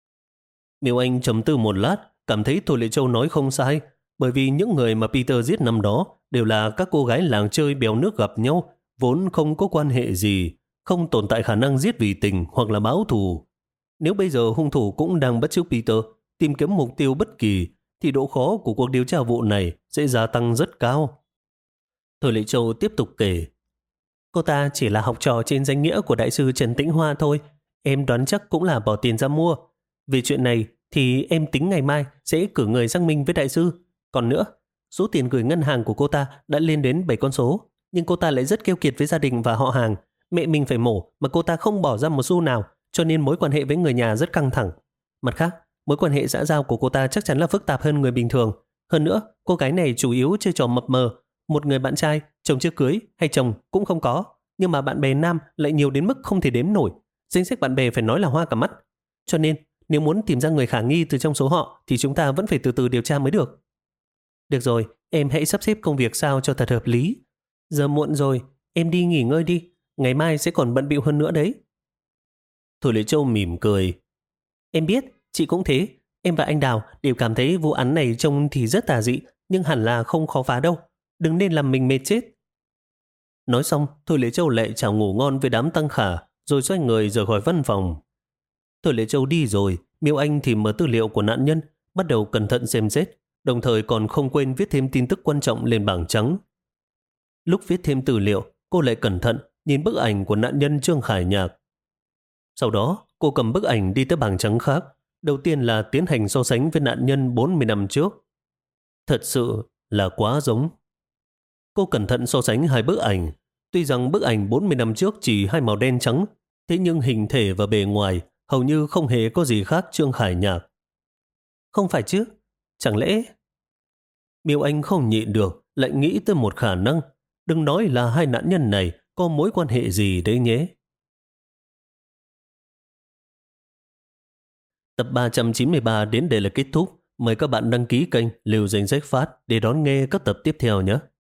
Miêu Anh trầm tư một lát, cảm thấy Thôi Lệ Châu nói không sai, bởi vì những người mà Peter giết năm đó đều là các cô gái làng chơi bèo nước gặp nhau, vốn không có quan hệ gì, không tồn tại khả năng giết vì tình hoặc là báo thù. Nếu bây giờ hung thủ cũng đang bắt chước Peter, tìm kiếm mục tiêu bất kỳ, thì độ khó của cuộc điều tra vụ này sẽ gia tăng rất cao. Thôi Lệ Châu tiếp tục kể. Cô ta chỉ là học trò trên danh nghĩa của đại sư Trần Tĩnh Hoa thôi. Em đoán chắc cũng là bỏ tiền ra mua. Vì chuyện này thì em tính ngày mai sẽ cử người xác minh với đại sư. Còn nữa, số tiền gửi ngân hàng của cô ta đã lên đến bảy con số. Nhưng cô ta lại rất keo kiệt với gia đình và họ hàng. Mẹ mình phải mổ mà cô ta không bỏ ra một xu nào, cho nên mối quan hệ với người nhà rất căng thẳng. Mặt khác, mối quan hệ xã giao của cô ta chắc chắn là phức tạp hơn người bình thường. Hơn nữa, cô gái này chủ yếu chơi trò mập mờ. Một người bạn trai, chồng chưa cưới hay chồng cũng không có. Nhưng mà bạn bè nam lại nhiều đến mức không thể đếm nổi. Danh sách bạn bè phải nói là hoa cả mắt. Cho nên, nếu muốn tìm ra người khả nghi từ trong số họ thì chúng ta vẫn phải từ từ điều tra mới được. Được rồi, em hãy sắp xếp công việc sao cho thật hợp lý. Giờ muộn rồi, em đi nghỉ ngơi đi. Ngày mai sẽ còn bận bịu hơn nữa đấy. Thôi Lệ Châu mỉm cười. Em biết, chị cũng thế. Em và anh Đào đều cảm thấy vụ án này trông thì rất tà dị, nhưng hẳn là không khó phá đâu. Đừng nên làm mình mệt chết. Nói xong, Thôi Lệ Châu lại chào ngủ ngon với đám Tăng Khả, rồi xoay người rời khỏi văn phòng. Thôi Lệ Châu đi rồi, Miêu Anh thì mở tư liệu của nạn nhân, bắt đầu cẩn thận xem xét, đồng thời còn không quên viết thêm tin tức quan trọng lên bảng trắng. Lúc viết thêm tư liệu, cô lại cẩn thận nhìn bức ảnh của nạn nhân Trương Khải Nhạc. Sau đó, cô cầm bức ảnh đi tới bảng trắng khác, đầu tiên là tiến hành so sánh với nạn nhân bốn mươi năm trước. Thật sự là quá giống. Cô cẩn thận so sánh hai bức ảnh. Tuy rằng bức ảnh bốn mươi năm trước chỉ hai màu đen trắng, thế nhưng hình thể và bề ngoài hầu như không hề có gì khác Trương Khải Nhạc. Không phải chứ? Chẳng lẽ... Miêu Anh không nhịn được, lại nghĩ tới một khả năng. Đừng nói là hai nạn nhân này có mối quan hệ gì đấy nhé. Tập ba trăm chín mươi ba đến đây là kết thúc. Mời các bạn đăng ký kênh Liều Danh Sách Phát để đón nghe các tập tiếp theo nhé.